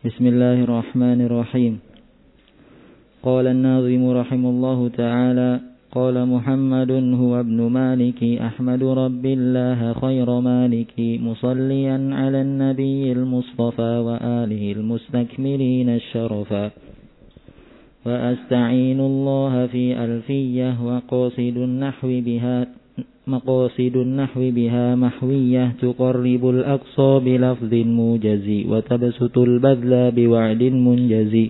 بسم الله الرحمن الرحيم. قال الناظم رحمه الله تعالى: قال محمد هو ابن مالك أحمد رب الله خير مالك، مصليا على النبي المصطفى وآله المستكملين الشرفا، وأستعين الله في ألفية مقاصد النحو بها محوية، تقرب الأقصى بلفظ موجز، وتبسط البذل بوعد منجز،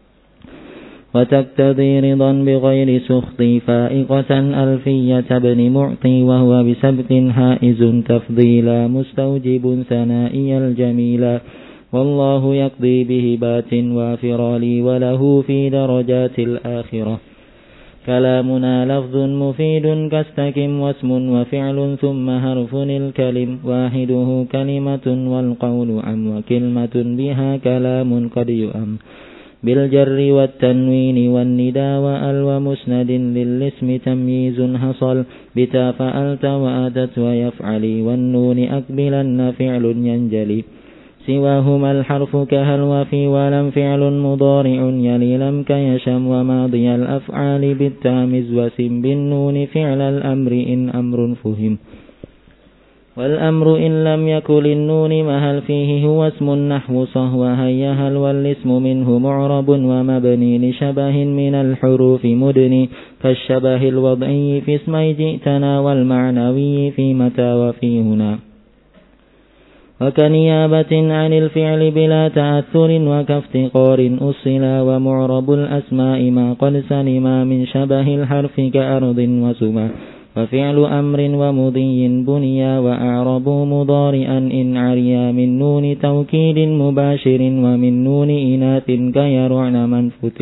وتقتضي رضا بغير سخط، فائقة ألفية ابن معطي، وهو بسبق حائز تفضيلا، مستوجب ثنائي الجميلا، والله يقضي بهبات وافرا لي وله في درجات الآخرة. كلامنا لفظ مفيد كاستكم، واسم وفعل ثم حرف الكلم، واحده كلمة والقول عم، وكلمة بها كلام قد يؤم، بالجر والتنوين والندى وأل، ومسند للاسم تمييز حصل، بتا فألت وآتت ويفعلي، والنون أقبلن فعل ينجلي، سواهما الحرف كهل وفي ولم فعل مضارع يلي لم كيشم، وماضي الأفعال بالتامز، وسم بالنون فعل الأمر إن أمر فهم، والأمر إن لم يكن النون مهل فيه هو اسم النحو صهو هيهل، والاسم منه معرب ومبني لشبه من الحروف مدني، كالشبه الوضعي في اسمي جئتنا، والمعنوي في متى وفي هنا، وكنيابة عن الفعل بلا تأثر، وكافتقار أصلا، ومعرب الأسماء ما قد سلما من شبه الحرف كأرض وسما، وفعل أمر ومضي بنيا، وأعربوا مضارئا إن عريا، من نون توكيد مباشر، ومن نون إناث كيرعن منفت،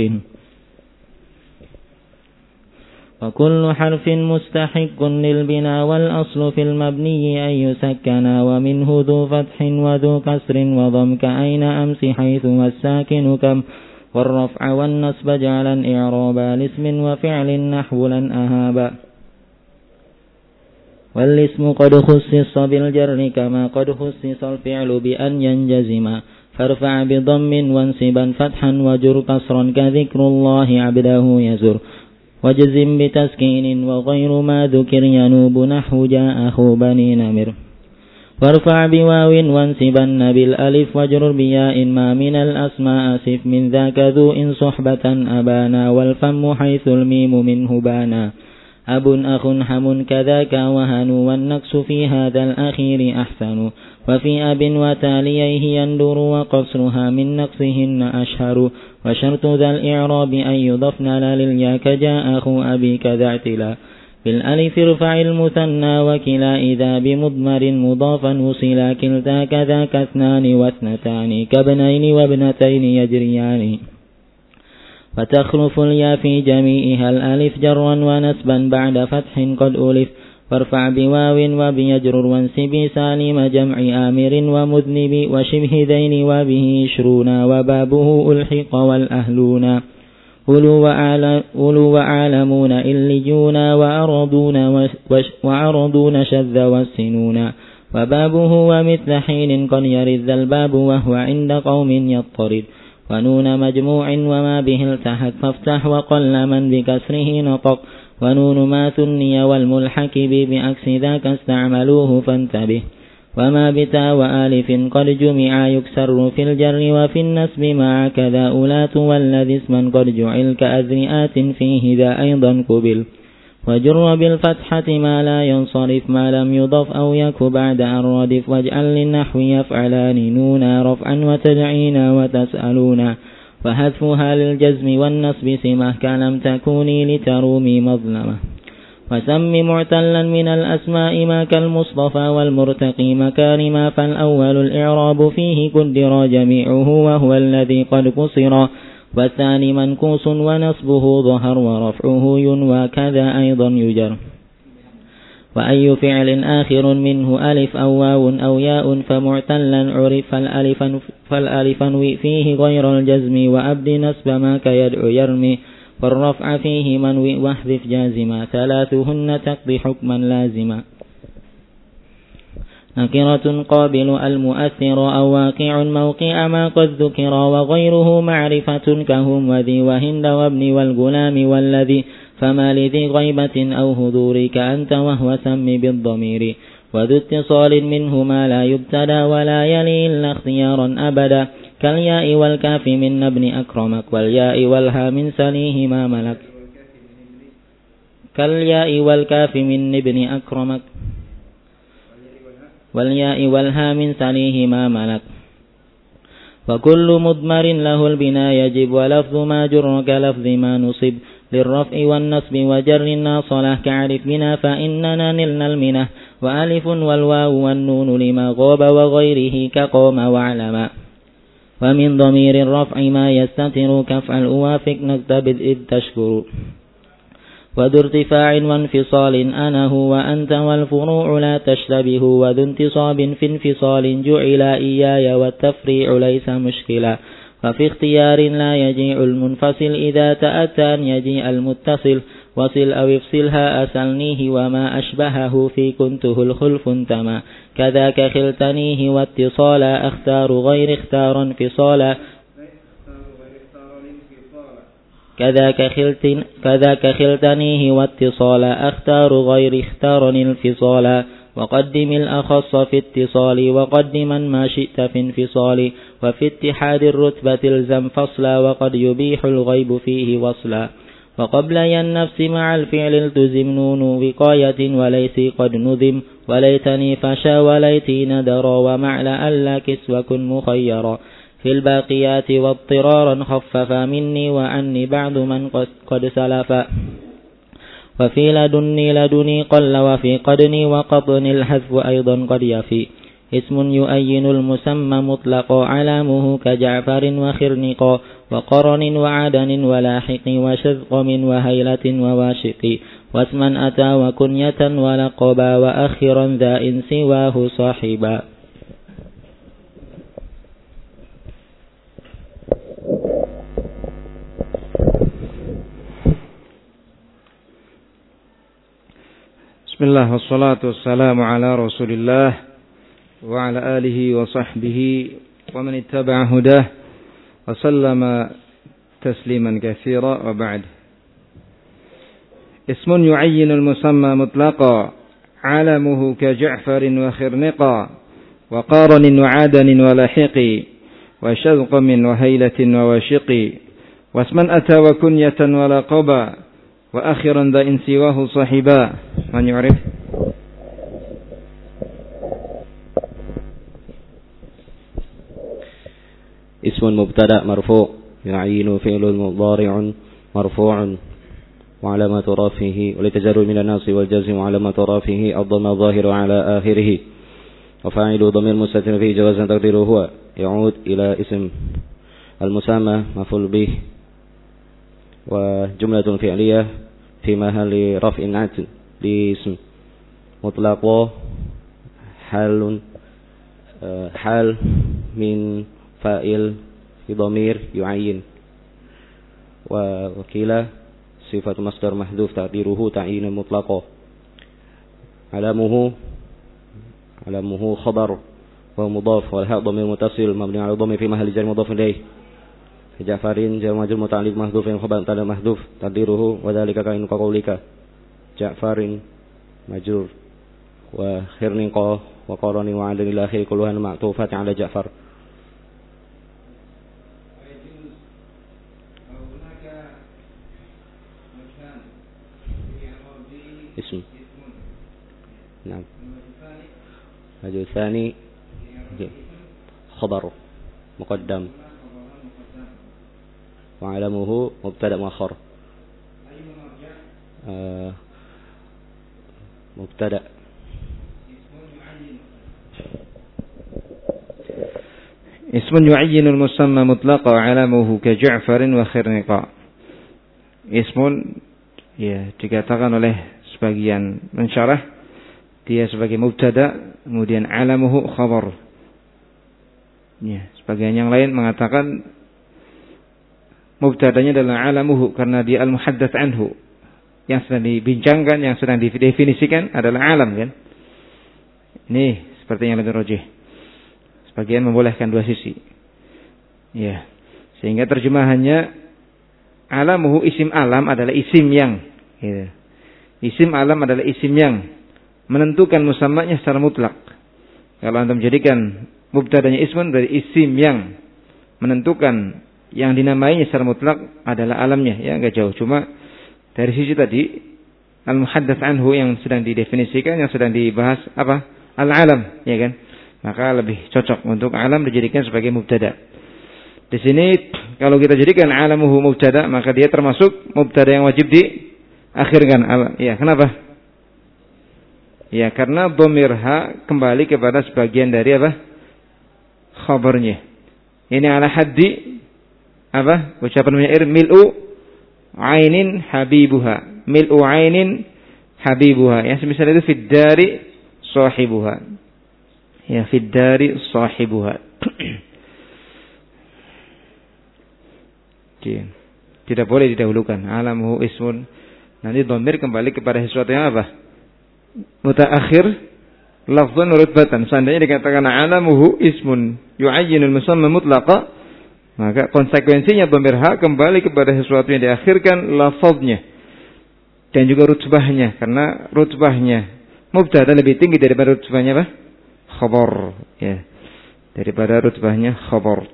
وكل حرف مستحق للبناء، والأصل في المبني أن يسكنا، ومنه ذو فتح وذو كسر وضم، كأين أمس حيث والساكن كم، والرفع والنصب جعلا إعرابا لاسم وفعل نحو لن أهابا، والاسم قد خصص بالجر كما قد خصص الفعل بأن ينجزما، فارفع بضم وانصبا فتحا وجر كسرا، كذكر الله عبده يزر، وجزم بتسكين وغير ما ذكر ينوب نحو جاء أخو بني نمر، وارفع بواو وانصبن بالألف، وجر بياء ما من الأسماء سف، من ذاك ذو إن صحبة أبانا، والفم حيث الميم منه بانا، أب أخ حم كذاك وهن، والنقص في هذا الأخير أحسن، وفي أب وتاليه يندر، وقصرها من نقصهن أشهر، وشرط ذا الإعراب أن يضفن لليا، كجاء أخو أبي كذا اعتلا، بالألف ارفع المثنى وكلا، إذا بمضمر مضافا وصلا، كلتا كذاك اثنان واثنتان، كابنين وابنتين يجريان، وتخلف اليا في جميعها الألف جرا ونسبا بعد فتح قد ألف، وارفع بواو وبيجرر، وانسب سالم جمع آمر ومذنب، وشبه ذين وبه يشرون، وبابه ألحق والأهلون، أولو وعالمون إلجون، وعرضون شذ والسنون، وبابه ومثل حين قد يرد الباب، وهو عند قوم يضطرد، ونون مجموع وما به التحق، فافتح وقل من بكسره نطق، ونون ما ثني والملحق بعكس ذاك استعملوه فانتبه، وما بتا وآلف قد جمع يكسر في الجر وفي النسب مع كذا أولات، والذي اسما قد جعل كأذنئات فيه ذا أيضا قبل، وجر بالفتحة ما لا ينصرف ما لم يضف أو يك بعد أن ردف، واجعل للنحو يفعلان نونا رفعا وتدعينا وتسألونا، وحذفها للجزم والنصب سمه، كلم تكوني لترومي مظلمة، وسم معتلا من الأسماء ما كالمصطفى والمرتقي مكارما، فالأول الإعراب فيه قدر جميعه، وهو الذي قد قصر، والثاني منكوس ونصبه ظهر، ورفعه ينوى كذا أيضا يجر، وأي فعل آخر منه ألف أو واو أو ياء فمعتلا عرف، فالألف فيه غير الجزم، وأبد نسب ما كيدعو يرمي، والرفع فيه منوي واحذف جازما، ثلاثهن تقضي حكما لازما، نكرة قابل المؤثر أو واقع موقع ما قد ذكر وغيره معرفة كهم وذي وهند وابن والغلام والذي فما لذي غيبة أو هذور كأنت وهو سم بالضمير وذو اتصال منهما لا يبتدى ولا يلي إلا اختيارا أبدا كالياء والكاف من ابن أكرمك والياء والها من سليهما ملك كالياء والكاف من ابن أكرمك والياء والها من سليهما ملك وكل مضمر له البناء يجب ولفظ ما جر كلفظ ما نصب للرفع والنصب وجر الناصلة كعرف بنا فإننا نلنا المنه وألف والواو والنون لما غاب وغيره كقوم وعلما ومن ضمير الرفع ما يستتر كفعل أوافق نكتبذ إذ تشكر وذو ارتفاع وانفصال أنا هو وأنت والفروع لا تشتبه وذو انتصاب في انفصال جعل إياي والتفريع ليس مشكلا وفي اختيار لا يجيء المنفصل إذا تأتى أن يجيء المتصل وصل أو افصلها أسلنيه وما أشبهه في كنته الخلف تما كذاك خلتنيه واتصالا أختار غير اختار انفصالا كذاك خلتنيه واتصالا أختار غير اختار انفصالا وقدم الأخص في اتصال وقدما ما شئت في انفصال وفي اتحاد الرتبة الزم فصلا وقد يبيح الغيب فيه وصلا وقبل النفس مع الفعل التزم نون وقاية وليس قد نذم وليتني فشا وليتي ندرا ومع لألا كسوة مخيرا في الباقيات واضطرارا خففا مني وعني بعض من قد سلفا وفي لدني قل وفي قدني وقطن الحذف أيضا قد يفي اسم يؤين المسمى مطلق علامه كجعفر وخرنق وقرن وعدن ولاحق وشذقم وهيلة وواشق واسما أتى وكنية ولقبا وأخرا ذا إن سواه صاحبا. Bismillah wassalatu wassalamu ala rasulillah wa ala alihi wa sahbihi wa man ittaba'a hudah wa sallama tasliman katsira wa ba'd. Ismun yu'ayyinu al-musamma mutlaqa alamuhu ka Ja'farin wa khirniqa wa qaranin wa adanin wa lahiqi wa shadqamin wa haylatin wa washiqi wasman ata wa kunyatan wa laqaba wa akhiran da in siwahu sahiba. Man yu'rif? Ismun mubtada' marfu' yu'ayinu fi'lun mudhari'un marfu'un wa 'alamatu rafihi wa litajarrud min an-nasb wal jazm wa 'alamatu rafihi ad-dhamma adh-dhahiru 'ala akhirih wa fa'ilu dhamir mustatir fi jawazan taqdiruhu huwa ya'ud ila ism al-musamma maf'ul bih wa jumlatun fi'liyah fi mahalli raf'in 'atl di ism mutlaqo halun hal min fa'il fi dhamir yu'ayyin wa wakila sifat masdar mahdhuf taqdiruhu ta'yin mutlaqo alamuhu khabar wa mudhaf wal ha dhamir muttasil mabni 'ala dhamir fi mahalli jar mudhaf ilayh Ja'farin jar majrur muta'alliq mahdhuf wa khabar tanda mahdhuf taqdiruhu wa dhalika ka'in qawlika Ja'farin majrur wa khirniqa wa qarani wa 'ala al-akhir kulluhan ma'tufat 'ala Ja'far. Ism. Naam. Wajh tsani khabar muqaddam wa 'alamuhu mubtada' muakhkhar. مبتدأ اسم يعين المسمى مطلقا علامه كجعفر وخرنقا. Ismun ya dikatakan oleh sebagian mensyarah dia sebagai mubtada kemudian alamuhu khabar. Ya, sebagian yang lain mengatakan mubtadanya adalah alamuhu karena dia al-muhaddats anhu. Yang sedang dibincangkan, yang sedang didefinisikan adalah alam kan. Ini seperti yang lebih rajih. Sebagian membolehkan dua sisi. Ya. Sehingga terjemahannya alamuhu isim alam adalah isim yang. Gitu. Isim alam adalah isim yang menentukan musammaknya secara mutlak. Kalau antum jadikan mubtadanya ismun dari isim yang menentukan yang dinamainya secara mutlak adalah alamnya, ya enggak jauh. Cuma dari sisi tadi al-muhaddats anhu yang sedang didefinisikan, yang sedang dibahas apa? Al-alam, ya kan? Maka lebih cocok untuk alam dijadikan sebagai mubtada. Di sini kalau kita jadikan alamuhu mubtada, maka dia termasuk mubtada yang wajib diakhirkan. Ya, kenapa? Ya, karena dhamir ha kembali kepada sebagian dari apa? Khabarnya. Ini ala haddi apa? Ucapan penyair mil'u ainin habibuha. Mil'u ainin habibuha. Ya, semisal itu fid dari sahibuha. Ya, fid dari sahibuha. Tidak boleh didahulukan. Alamuhu ismun. Nanti dhamir kembali kepada sesuatu yang apa? Mutaakhir lafzan rutbatan. Seandainya dikatakan alamuhu ismun yu'ayyinul musamma mutlaqa, maka konsekuensinya dhamir ha kembali kepada sesuatu yang diakhirkan lafaznya dan juga rutbahnya, karena rutbahnya mubtada lebih tinggi daripada rutbahnya apa? Khabar, ya. Daripada rutbahnya khabar.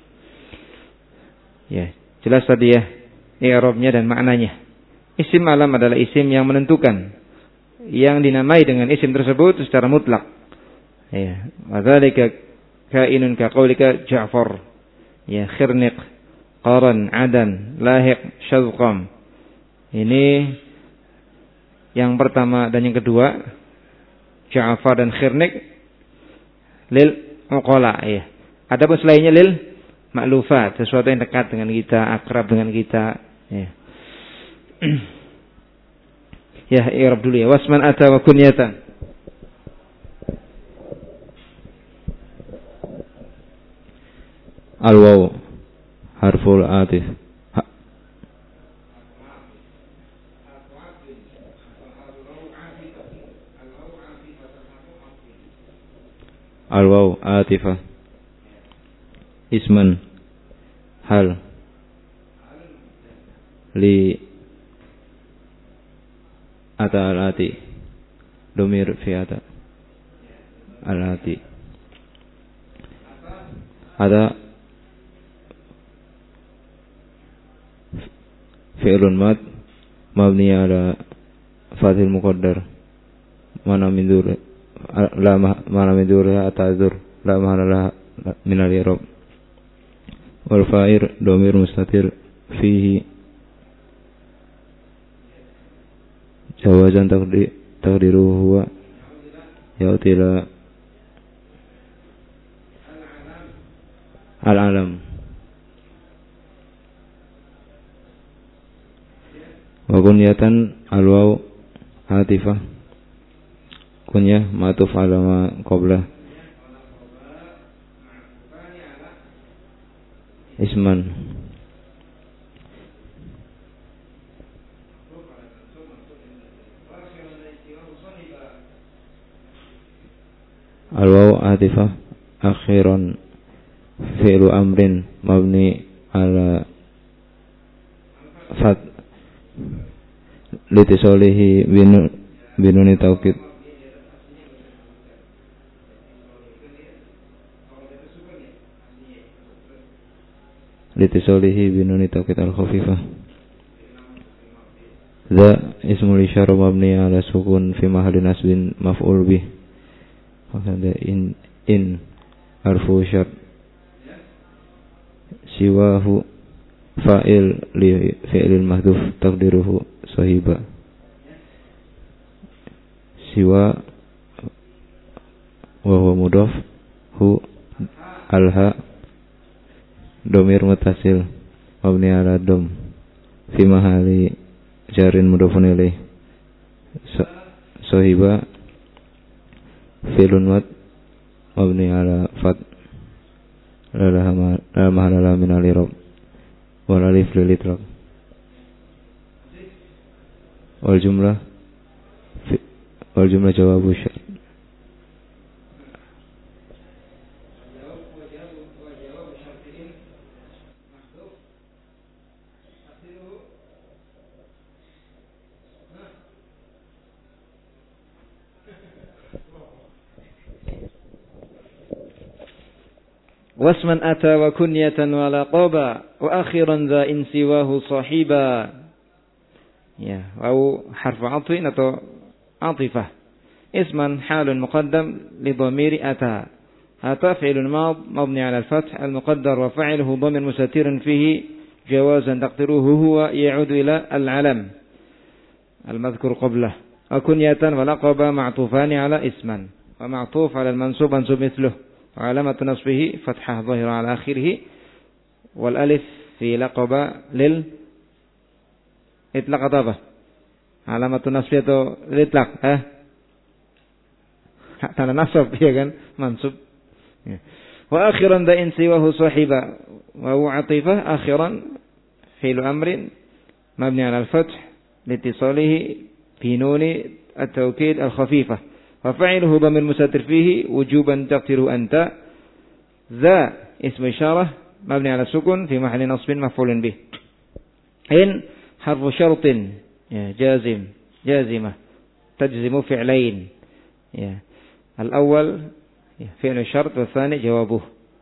Ya, jelas tadi ya i'rabnya dan maknanya. Isim alam adalah isim yang menentukan, yang dinamai dengan isim tersebut secara mutlak. Ya, wadzalika kainun ka qaulika Ja'far. Ya, khirniq, qaran, adan, lahiq, syadqam. Ini yang pertama dan yang kedua, Ja'far dan khirniq lil uqala, ya. Adapun selainnya lil ma'lufat, sesuatu yang dekat dengan kita, akrab dengan kita, ya. Ya, i'rab dulu ya. Wasman ata wa kunyatan. Al-waw harful atif. Al-waw atifah. Isman hal li ata al-ati domir fi ata al-ati ada fi'lun mad mabni ala fathil muqaddar mana min dur la mana min dur atazur la mana la min al-i'rab wal fa'ir domir mustatir fihi jawazan takdiruhu huwa yautila al-alam wa kunyatan al-waw atifah kunyah ma'tuf ala ma qabla isman al-waw atifah akhiran fi'lu amrin mabni ala fat litisolihi binuni taukid litisolihi binuni taukid al-khafifah za ismul isyara mabni ala sukun fi mahalli nasbin maf'ul bih. Ada in harfu syart siwahu fa'il li fi'lil mahdhuf taqdiruhu sahiba siwa wa huwa mudhaf hu alha domir mutasil mabni ala dom fi mahali jarin mudhafun ilaih sahiba fi'lun mad mabni ala fat la mahala min al-i'rab wal alif lil itlaq wal jumlah jawabu syart wasman ata wa kunyatan wa laqaba wa akhiran za in siwahu sahiba. Ya, waw harfu atfin atau atifah. Isman halun muqaddam li dhamiri ata. Ata fi'lun mad mabni 'ala al-fath al-muqaddar wa fa'iluhu dhamir mustatirun fihi jawazan taqdiruhu huwa ya'udu ila al-'alam al-madhkur qablah. Wa kunyatan wa laqaba ma'tufani 'ala isman wa ma'tuf 'ala al-mansub mansub mithluhu wa 'alamatu nasbihi fathah dhahira 'ala akhirih wal alif fi laqaba lil itlaq apa? Alamatu nasbi atau itlaq? Tanda nasab ya kan? Mansub. Ya. Wa akhiran da in siwahu sahiba wa huwa atifah akhiran fi'l amrin mabni 'ala al-fath litisalihi bi nuni at-tawkid al-khafifah wa fa'iluhu dhamir mustatir fihi wujuban taqdiru anta za ism isyarah mabni 'ala sukun fi mahalli nasbin maf'ulun bih. In harfu syartin ya jazim jazimah tajzimu fi'lain ya al-awwal فعل الشرط والثاني جوابه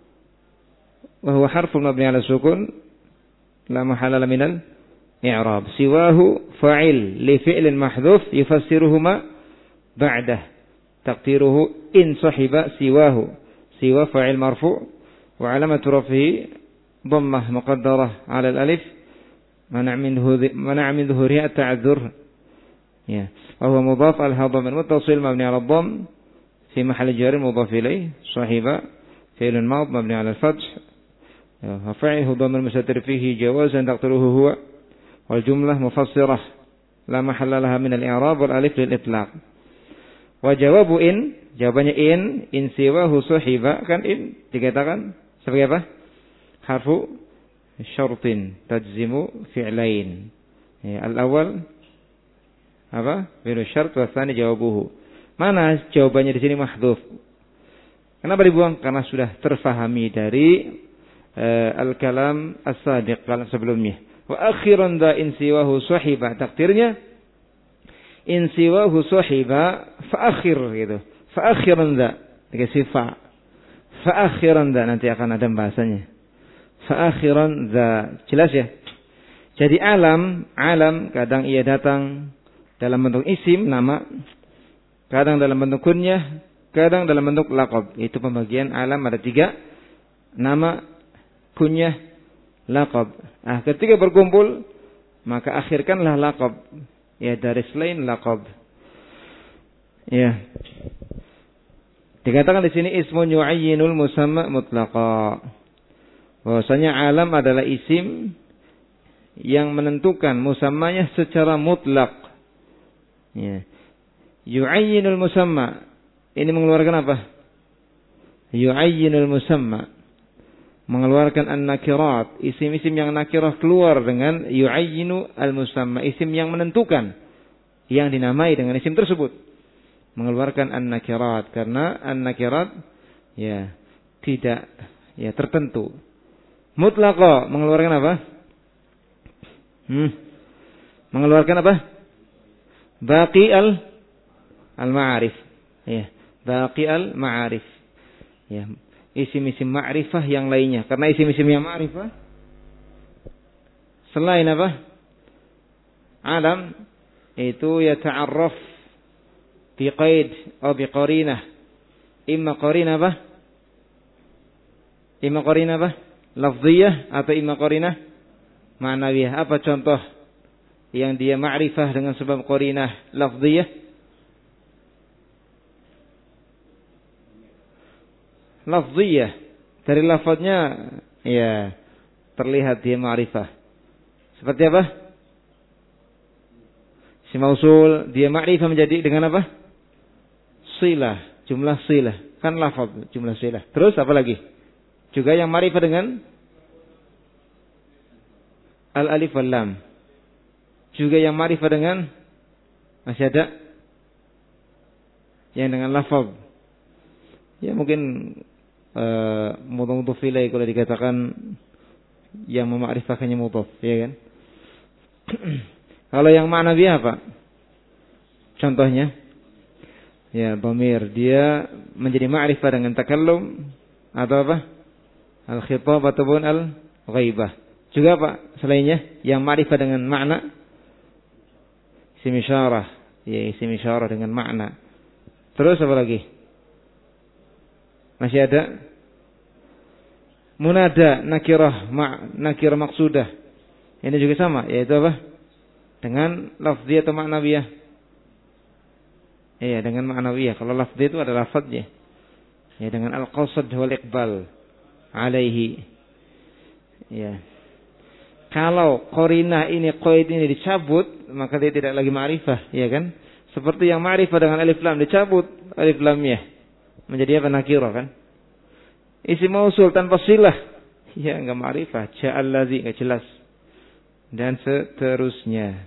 وهو حرف مبني على السكون لا محل له من الإعراب سواه فاعل لفعل محذوف يفسرهما بعده تقديره إن صحب سواه سوى فاعل مرفوع وعلامة رفعه ضمة مقدرة على الألف منع من ظهورها التعذر وهو مضاف على الضم المتصل مبني على الضم في محل جر مضاف إليه صاحب فعل ماض مبني على الفتح وفعله ضمير مستتر فيه جوازا تقديره هو والجملة مفسرة لا محل لها من الإعراب والألف للإطلاق وجواب إن jawabannya in siwahu sahiba kan in dikatakan sebagai apa? Harfu syartin tajzimu fi'lain. Al-awwal apa? Fi'lu syart wa tsani jawabuhu. Mana jawabannya di sini mahdhuf? Kenapa dibuang? Karena sudah terfahami dari al-kalam as-sabiq kalam sebelumnya. Wa akhiran da in siwahu sahiba takdirnya in siwahu sahiba fa akhir gitu. Fa akhiran da dikasih fa. Fa akhiran da nanti akan ada bahasanya. Fa akhiran da jelas ya. Jadi alam kadang ia datang dalam bentuk isim nama, kadang dalam bentuk kunyah, kadang dalam bentuk laqab. Itu pembagian alam ada 3. Nama, kunyah, laqab. Ketika berkumpul, maka akhirkanlah laqab. Ya, dari selain laqab. Ya. Dikatakan di sini ismun yu'ayyinul musamma mutlaqa. Bahwasanya alam adalah isim yang menentukan musammanya secara mutlak. Ya. Yu'ayyinul musamma. Ini mengeluarkan apa? Yu'ayyinul musamma. Mengeluarkan an-nakirat. Isim-isim yang nakirah keluar dengan yu'ayyinu al-musamma. Isim yang menentukan. Yang dinamai dengan isim tersebut. Mengeluarkan an-nakirat. Karena an-nakirat ya tidak ya tertentu. Mutlaqa. Mengeluarkan apa? Mengeluarkan apa? Baqi al-ma'arif. Ya, baqi al-ma'arif. Ya, isim-isim ma'rifah yang lainnya. Karena isim-isim yang ma'rifah selain apa? Alam itu yata'arraf bi qaid atau bi qarinah. Imma qarinah apa? Imma qarinah apa? Lafziyah atau imma qarinah ma'nawiyah. Apa contoh yang dia ma'rifah dengan sebab qarinah lafziyah? Lafziyah, dari lafadznya ya terlihat dia ma'rifah. Seperti apa? Si mausul dia ma'rifah menjadi dengan apa? Silah, jumlah silah. Kan lafadz jumlah silah. Terus apa lagi? Juga yang ma'rifah dengan al-alif wal lam. Juga yang ma'rifah dengan masih ada yang dengan lafadz. Ya mungkin mudhaf ilaihi kalau dikatakan yang memakrifahkannya mudhaf, ya kan? Kalau yang ma'nawi apa? Contohnya ya dhamir dia menjadi ma'rifah dengan takallum atau apa? Al-khitab ataupun al-ghaibah. Juga Pak, selainnya yang ma'rifah dengan makna isim isyarah. Ya, isim isyarah dengan makna. Terus apa lagi? Masih ada munada nakirah maksudah. Ini juga sama, yaitu apa? Dengan lafzi atau ma'nawiyah. Iya, dengan ma'nawiyah. Kalau lafzi itu ada lafadznya. Ya, dengan al-qasad wal iqbal alaihi. Ya. Kalau qarinah ini, qaid ini dicabut, maka dia tidak lagi ma'rifah, ya kan? Seperti yang ma'rifah dengan alif lam dicabut alif lamnya. Menjadi apa? Nakirah kan? Isim mausul tanpa silah, ya enggak ma'rifah, ja'al ladzi enggak jelas. Dan seterusnya.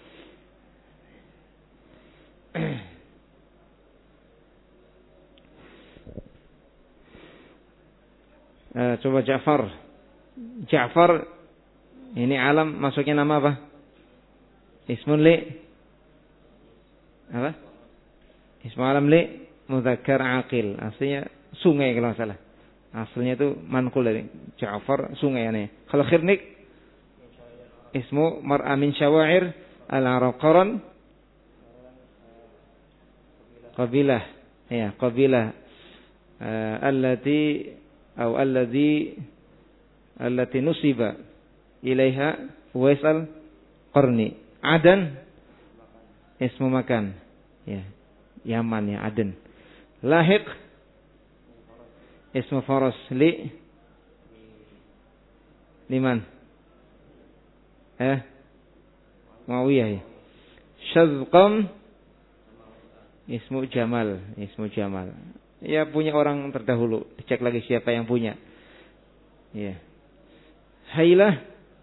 Coba Ja'far ini alam, masuknya nama apa? Ismun li apa? Ismu alam li mudzakkar aqil. Aslinya sungai kalau enggak salah. Aslinya itu manqul dari Ja'far, sungai ini. Kalau khirnik ismu mar'a min syawa'ir al-arab qaran qabilah. Ya, qabilah allati nusiba ilaiha Waisal Qarni. Adan ismu makan. Ya. Yaman ya, Aden. Lahiq ismu faras liman? Muawiyah ya. Syazqam ismu Jamal. Ya, punya orang terdahulu. Dicek lagi siapa yang punya. Ya. Hailah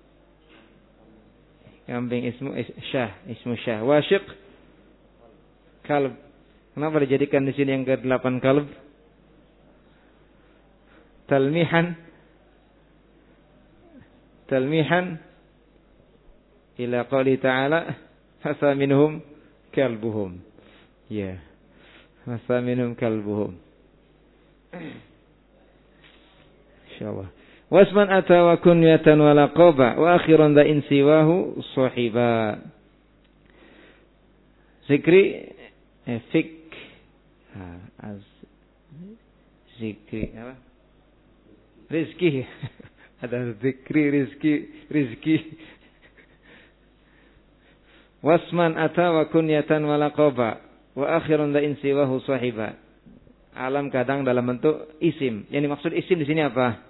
kambing ismu Syah. Washiq kalb. Kenapa dijadikan di sini yang ke-8 kalb? Talmihan ila qouli ta'ala fasa minhum kalbuhum. Ya. Fasa minhum kalbuhum. Insyaallah. Wasman ata wa kunyatan wa laqaba wa akhiran da insiwahu sahiba. Zikri zikri apa? Rizki. Ada zikri, rizki. Wasman ata wa kunyatan wa laqaba wa akhiran da insiwahu sahiba. Alam kadang dalam bentuk isim. Yang dimaksud isim di sini apa?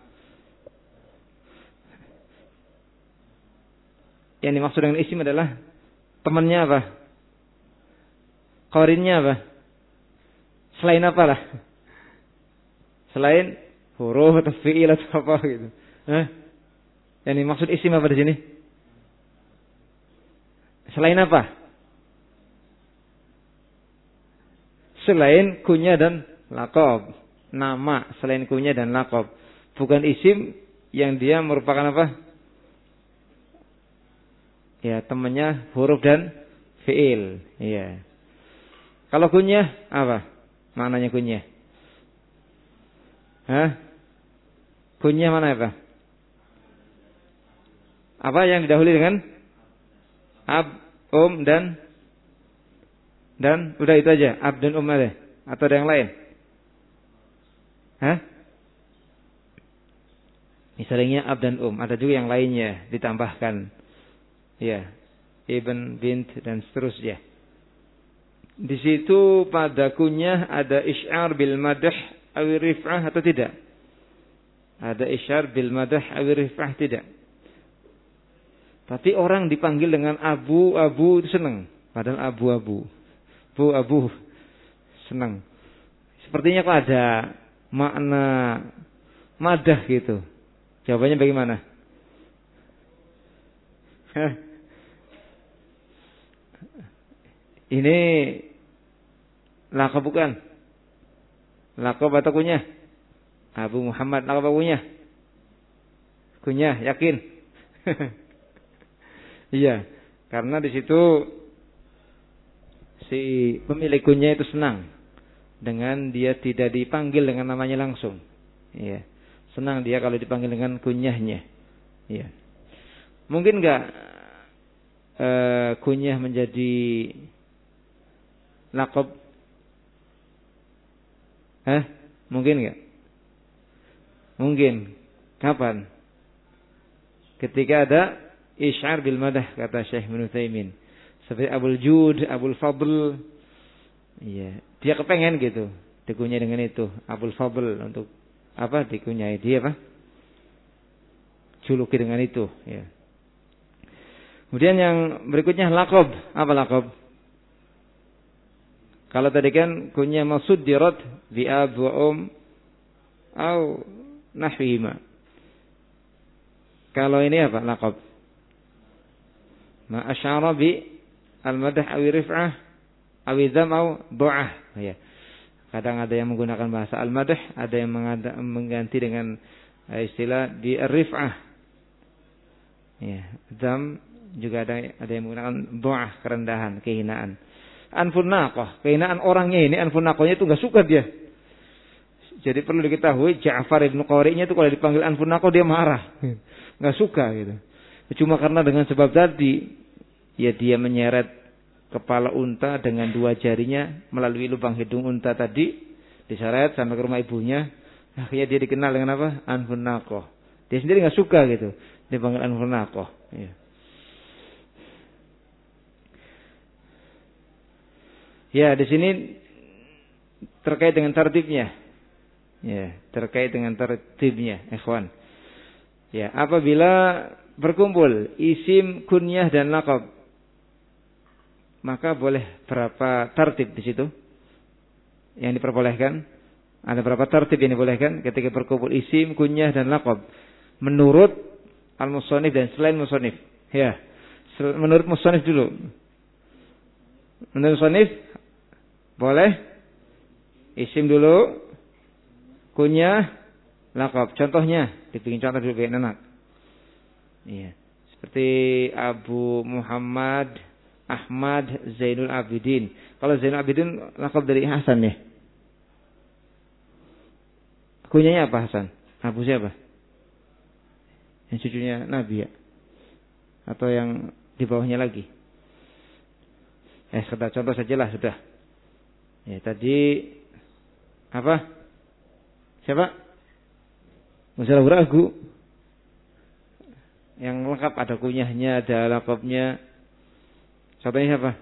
Yang dimaksud dengan isim adalah temannya apa? Qarinnya apa? Selain apa lah? Selain huruf atau fi'il atau apa gitu. Yang dimaksud isim apa di sini? Selain apa? Selain kunya dan laqab. Nama selain kunya dan laqab. Bukan isim yang dia merupakan apa? Ya, temannya huruf dan fi'il. Iya. Kalau kunyah apa? Maknanya kunyah? Kunyah mana apa? Apa yang didahului dengan ab, dan udah itu aja. Ab dan ada. Atau ada yang lain? Misalnya ab dan ada juga yang lainnya ditambahkan. Ya, ibn, bint dan seterusnya. Di situ pada kunyah ada isyar bil madah awi rif'ah atau tidak? Ada isyar bil madah awi rif'ah tidak? Tapi orang dipanggil dengan abu itu senang. Padahal abu senang. Sepertinya kok ada makna madah gitu. Jawabannya bagaimana? Ini laqab bukan? Laqab atau kunyah? Abu Muhammad laqab atau kunyah? Kunyah, yakin? Iya, karena di situ si pemilik kunyah itu senang dengan dia tidak dipanggil dengan namanya langsung. Iya. Senang dia kalau dipanggil dengan kunyahnya. Ya. Mungkin enggak kunyah menjadi laqab? Mungkin enggak? Mungkin. Kapan? Ketika ada isy'ar bil madah, kata Syekh Ibnu Utsaimin. Seperti Abul Jud, Abul Fadl. Iya, dia kepengen gitu dikunyai dengan itu, Abul Fadl, untuk apa? Dikunyai dia apa? Juluki dengan itu, ya. Kemudian yang berikutnya laqab. Apa laqab? Kalau tadi kan kunyah masuddirat bi ab wa au nahwihima. Kalau ini apa laqab? Ma asyara bi al-madah aw rif'ah aw dzam aw du'ah, ya. Kadang ada yang menggunakan bahasa al-madah, ada yang mengganti dengan istilah di rif'ah. Ya, dzam juga ada yang menggunakan du'ah, kerendahan, kehinaan. Anfun naqah, kehinaan orangnya ini, anfun naqahnya itu enggak suka dia. Jadi perlu diketahui Ja'far ibn Qari'nya itu kalau dipanggil anfun naqah dia marah. Enggak suka gitu. Cuma karena dengan sebab tadi, ya dia menyeret kepala unta dengan dua jarinya melalui lubang hidung unta tadi, diseret sampai ke rumah ibunya. Akhirnya dia dikenal dengan apa? Anfun naqah. Dia sendiri enggak suka gitu dipanggil anfun naqah. Ya. Ya, di sini terkait dengan tartibnya. Ya, terkait dengan tartibnya, ikhwan. Ya, apabila berkumpul isim, kunyah dan laqab, maka boleh berapa tartib di situ yang diperbolehkan? Ada berapa tartib yang dibolehkan ketika berkumpul isim, kunyah dan laqab menurut al-musannif dan selain musannif? Ya, menurut musannif dulu. Menurut musannif boleh isim dulu, kunyah, laqab. Contohnya, dibikin contoh dulu biar enak. Iya. Seperti Abu Muhammad Ahmad Zainul Abidin. Kalau Zainul Abidin laqab dari Hasan ya. Kunyahnya apa Hasan? Abu siapa? Yang cucunya Nabi ya? Atau yang di bawahnya lagi? Sudah contoh sajalah sudah. Ya, tadi apa? Siapa? Masalah ragu. Yang lengkap ada kunyahnya, ada laqabnya. Contohnya siapa?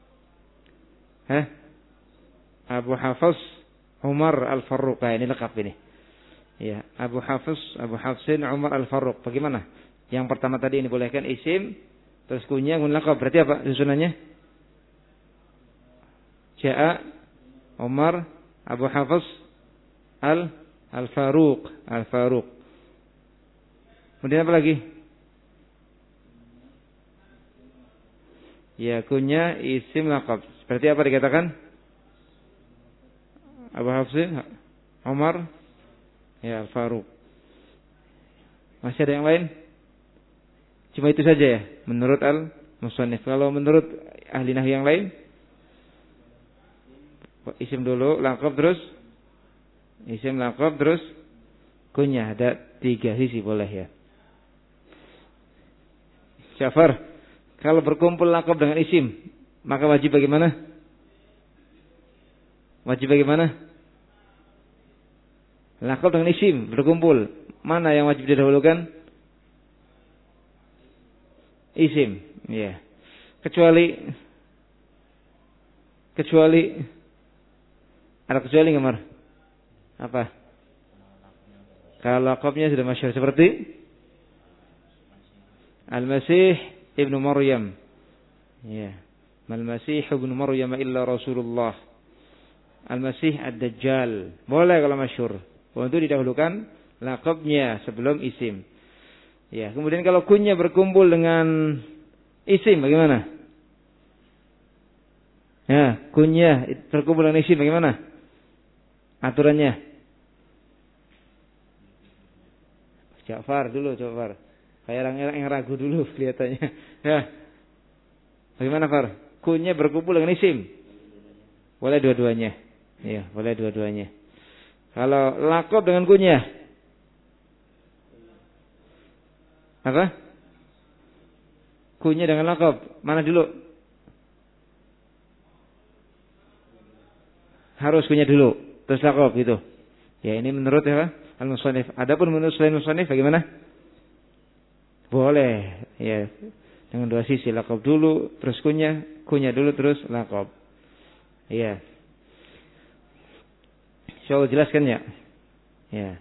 Abu Hafiz Umar Al-Farruq. Ini lengkap ini. Ya, Abu Hafsin Umar Al-Farruq. Bagaimana? Yang pertama tadi ini bolehkan isim, terus kunyah, kemudian laqab. Berarti apa susunannya? Ja'a Umar Abu Hafiz Al-Faruq. Kemudian apa lagi? Ya, kunyah, isim, laqab. Berarti apa dikatakan? Abu Hafsin Umar ya Al-Faruq. Masih ada yang lain? Cuma itu saja ya menurut al-musannif. Kalau menurut ahli nahwu yang lain? Isim dulu, laqab terus isim, laqab terus kunyah. Ada 3 sisi boleh ya. Ja'far, kalau berkumpul laqab dengan isim, maka wajib bagaimana? Wajib bagaimana? Laqab dengan isim berkumpul, mana yang wajib didahulukan? Isim, ya. Kecuali ada kecuali nggak, Mar? Apa? Kalau laqabnya sudah masyhur seperti Al-Masih Ibnu Maryam. Ya. Al-Masih Ibnu Maryam illa Rasulullah. Al-Masih Ad-Dajjal. Boleh kalau masyhur. Untuk didahulukan laqabnya sebelum isim. Ya, kemudian kalau kunyah berkumpul dengan isim bagaimana? Ya, kunyah berkumpul dengan isim bagaimana? Aturannya. Ja'far dulu, Ja'far. Kayak orang yang ragu dulu kelihatannya. Ya. Bagaimana, Far? Kunyah berkumpul dengan isim. Boleh dua-duanya. Iya, boleh dua-duanya. Kalau laqab dengan kunyah. Apa? Kunya dengan laqab. Mana dulu? Harus kunya dulu, terus laqab gitu. Ya, ini menurut ya al-musannif. Adapun menurut selain musannif bagaimana? Boleh, ya. Dengan dua sisi, laqab dulu, terus kunya dulu, terus laqab. Iya. Insyaallah jelaskan ya. Ya.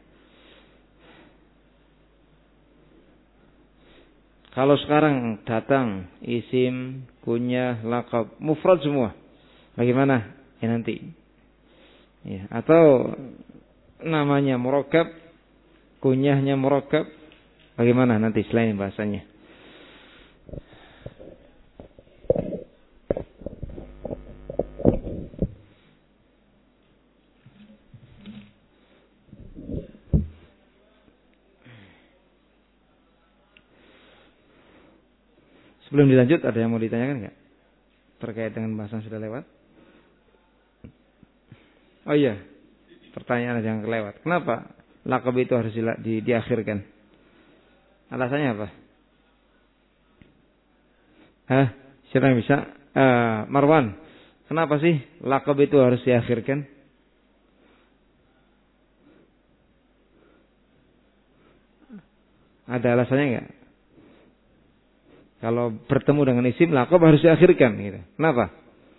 Kalau sekarang datang isim, kunyah, laqab, mufrad semua. Bagaimana? Ya nanti. Ya, atau namanya murakkab, kunyahnya murakkab. Bagaimana nanti selain bahasanya? Sebelum dilanjut, ada yang mau ditanyakan nggak? Terkait dengan bahasan sudah lewat? Oh iya, pertanyaan ada yang kelewat. Kenapa laqab itu harus diakhirkan? Alasannya apa? Siapa yang bisa? Marwan, kenapa sih laqab itu harus diakhirkan? Ada alasannya nggak? Kalau bertemu dengan isim, laqab harus diakhirkan. Gitu. Kenapa?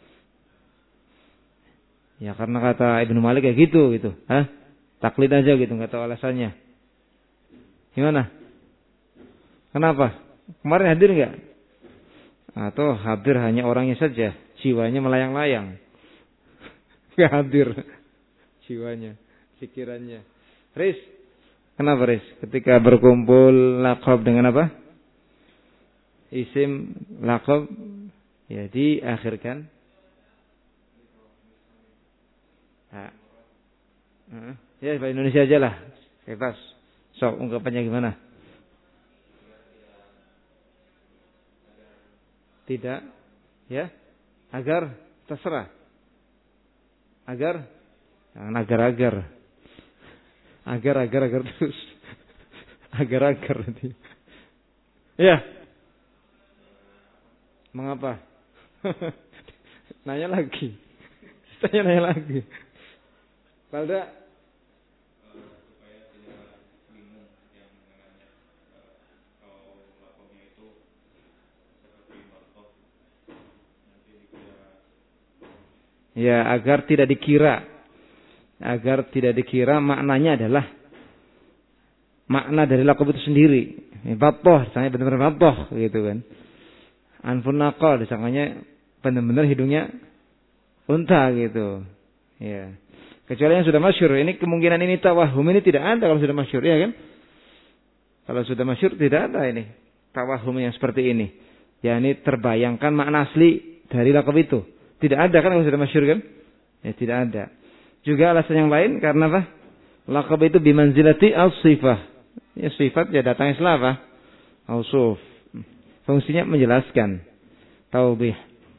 Ya karena kata Ibnu Malik kayak gitu. Taklid aja gitu, nggak tahu alasannya. Gimana? Kenapa? Kemarin hadir nggak? Atau hadir hanya orangnya saja, jiwanya melayang-layang. Nggak hadir, jiwanya, pikirannya. Riz, kenapa Riz? Ketika berkumpul laqab dengan apa? Isim, laqab, ya diakhirkan. Ya bahasa Indonesia aja lah, bebas. Sok ungkapannya gimana? Tidak, ya? Agar terserah. Agar, jangan agar-agar. Agar terus. Agar nanti. Ya. Mengapa? Nanya lagi. Balda. Ya, agar tidak dikira. Maknanya adalah makna dari laqab itu sendiri. Batoh, misalnya benar-benar batoh gitu kan. Anfun naqal, disangkanya benar-benar hidungnya unta gitu. Ya. Kecuali yang sudah masyhur. Ini kemungkinan ini tawahum ini tidak ada kalau sudah masyhur, ya kan? Kalau sudah masyhur tidak ada ini tawahum yang seperti ini. Ya ini terbayangkan makna asli dari laqab itu. Tidak ada kan kalau sudah masyhur kan? Ya tidak ada. Juga alasan yang lain karena apa? Laqab itu bimanzilati as-sifah. Ya sifat ya datangnya setelah apa? Ausuf. Fungsinya menjelaskan, taubih.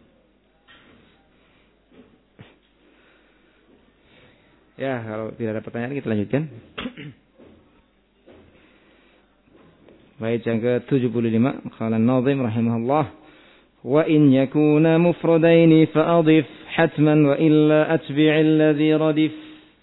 Ya, kalau tidak ada pertanyaan kita lanjutkan. Baik, yang ke-75, qala an-nazim rahimahullah, wa in yakuna mufradaini fa'adif hatman wa illa atbi'il ladzi radif.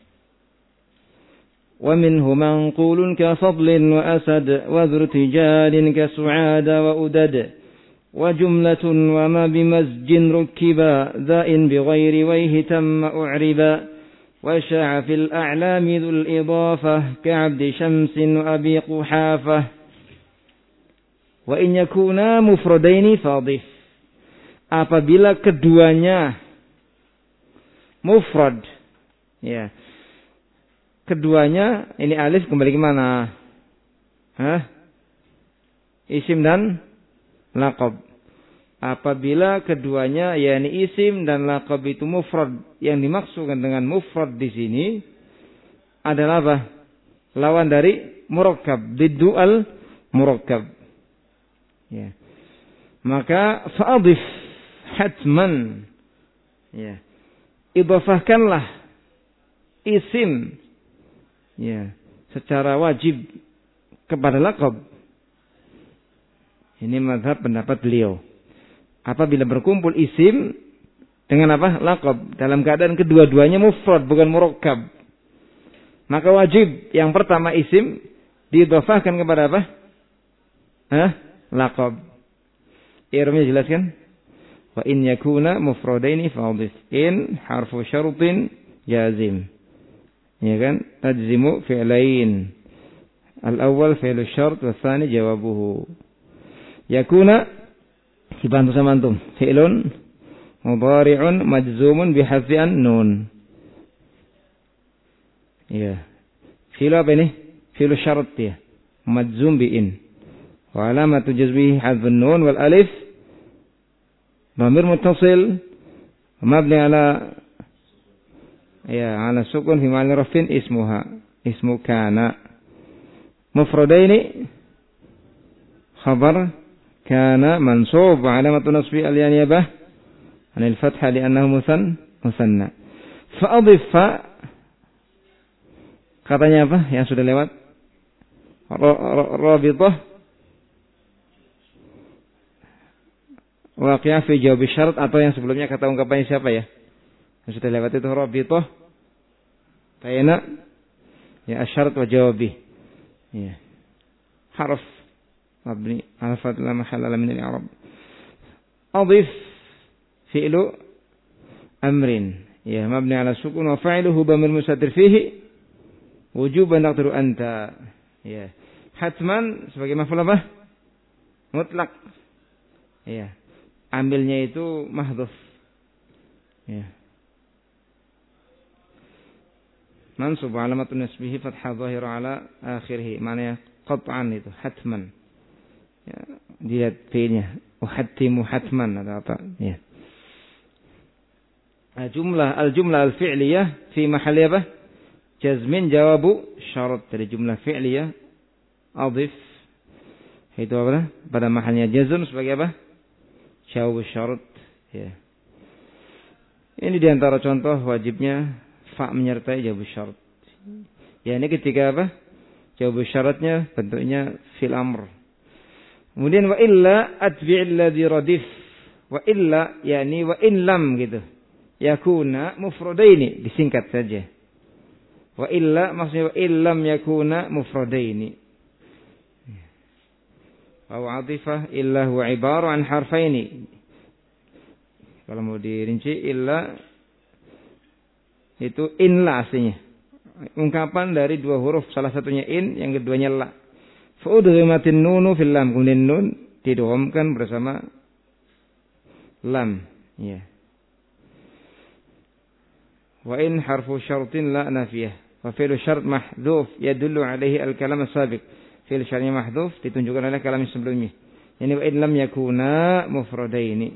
ومنه منقول كفضل وأسد وذو ارتجال كسعاد وأدد وجملة وما بمزج ركبا ذا إن بغير ويه تم أعربا وشاع في الأعلام ذو الإضافة كعبد شمس وأبي قحافة وإن يكونا مفردين فاضف. Apabila keduanya mufrad, ya. Keduanya ini alif kembali ke mana? Isim dan laqab. Apabila keduanya yakni isim dan laqab itu mufrad, yang dimaksudkan dengan mufrad di sini adalah apa? Lawan dari murakkab, diddu al murakkab. Ya. Maka fa'adif hatman. Ya. Idhafahkanlah isim, ya, secara wajib kepada laqab. Ini mazhab pendapat beliau. Apabila berkumpul isim dengan apa? Laqab. Dalam keadaan kedua-duanya mufrad, bukan murakkab. Maka wajib yang pertama isim diidhafahkan kepada apa? Laqab. I'rabnya jelas kan? Wa in yakuna mufradaini fa'udhif. In harfu syartin jazim. Ya kan? Tajzimu fi'lain. Al-awwal fi'lu syart wa tsani jawabuhu. Yakuna dibantu sama antum. Fi'lun mudhari'un majzumun bihadfi an-nun. Ya. Fi'lu apa ini? Fi'lu syart ya. Majzum bi in. Wa alamatu jazmihi hadfun nun wal alif dhamir muttasil mabni ala sukun fi mahall rafin ismu kana mufradaini khabar kana mansub alamatu nasbi al-yaniyabah anil fathah li'annahu musanna fa adhif katanya apa yang sudah lewat rabithah waqi'ah fi jawab syarat, atau yang sebelumnya kata ungkapannya siapa ya? Yang sudah lewat itu rabithah baina ya asyarat wa jawabi. Ya. Harf mabni ala fath la mahalla min al-i'rab. Adhif fi'lu amrin. Ya, mabni ala sukun wa fa'iluhu dhamir mustatir fihi wujuban taqdiru anta. Ya. Hatman sebagai maf'ul apa? Mutlak. Ya. Ambilnya itu mahdhuf. Ya. Mansub alamatun nasbihi fathah dhahira ala akhirih. Maknanya qat'an itu hatman. Ya, dilihat fi'ilnya. Uhattimu hatman atau apa? Ya. Al-jumlah al-fi'liyah fi mahalli apa? Jazmin jawabu syarat. Dari jumlah fi'liyah adhif itu apa? Pada mahalnya jazm sebagai apa? Jawab syarat. Ya. Ini diantara contoh wajibnya fa menyertai jawab syarat. Ya, ini ketika apa? Jawab syaratnya bentuknya fil amr. Kemudian wa illa atbi'il ladzi radif. Wa illa yakni wa in lam gitu. Yakuna mufradaini, disingkat saja. Wa illa maksudnya wa illam yakuna mufradaini. Atau atifah illa huwa ibaru an harfaini. Kalau mau dirinci illa itu inla aslinya. Ungkapan dari dua huruf, salah satunya in, yang keduanya la. Fa'udghimatin nunu fil lam. Kemudian nun didghamkan bersama lam. Ya. Wa in harfu syartin la nafiyah. Wa fi'lu syart mahdhuf yadullu alaihi al-kalam as-sabiq. Fi'il syartnya mahdhuf ditunjukkan oleh kalam sebelumnya. Yani wa in lam yakuna mufradaini.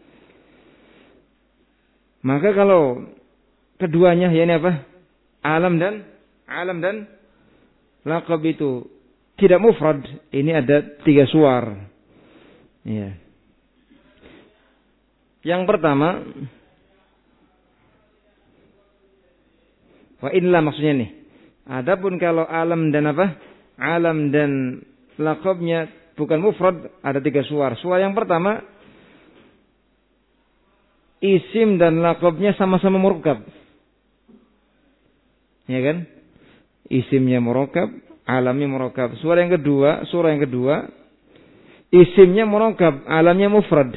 Maka kalau keduanya yakni apa? Alam dan laqab itu tidak mufrad, ini ada 3 suar. Ya. Yang pertama wa in lam maksudnya nih. Adapun kalau alam dan apa? Alam dan laqabnya bukan mufrad, ada 3 suar. Suar yang pertama, isim dan laqabnya sama-sama murakkab. Ya kan? Isimnya murakkab, alamnya murakkab. Suara yang kedua, isimnya murakkab, alamnya mufrad.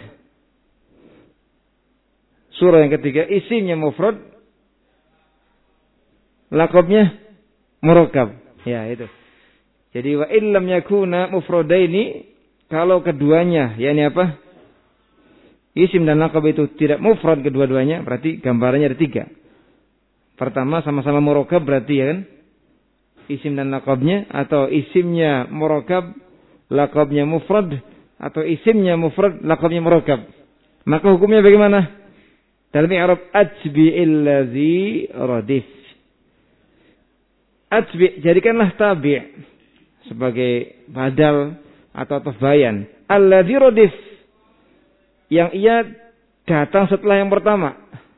Surah yang ketiga, isimnya mufrad, laqabnya murakkab. Ya, itu. Jadi wa illam yakuna mufradaini, kalau keduanya yakni apa? Isim dan laqab itu tidak mufrad kedua-duanya, berarti gambarannya ada 3. Pertama sama-sama murakkab berarti ya kan? Isim dan laqabnya, atau isimnya murakkab, laqabnya mufrad, atau isimnya mufrad, laqabnya murakkab. Maka hukumnya bagaimana? Dalam i'rab atbi'il ladzi radif. Atbi' jadikanlah tabi' sebagai badal atau tabayan. Alladzi radif, yang ia datang setelah yang pertama.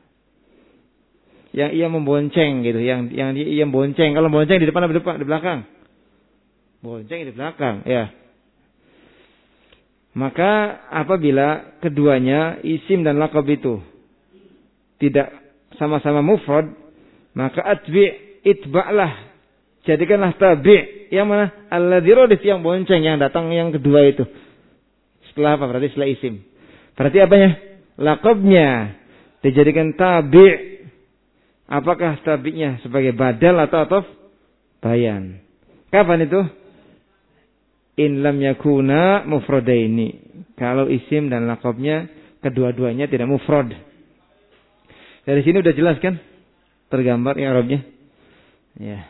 Yang ia membonceng gitu, yang ia bonceng. Kalau bonceng di depan atau di belakang? Bonceng di belakang, ya. Maka apabila keduanya isim dan laqab itu tidak sama-sama mufrad, maka itba'lah, jadikanlah tabi'. Yang mana? Alladzi radif, yang bonceng, yang datang yang kedua itu. Setelah apa? Berarti setelah isim. Berarti apanya? Laqabnya dijadikan tabi'. Apakah tabi'nya sebagai badal atau ataf bayan? Kapan itu? In lam yakuna mufradaini. Kalau isim dan laqabnya kedua-duanya tidak mufrad. Dari sini udah jelas kan? Tergambar i'rabnya. Ya.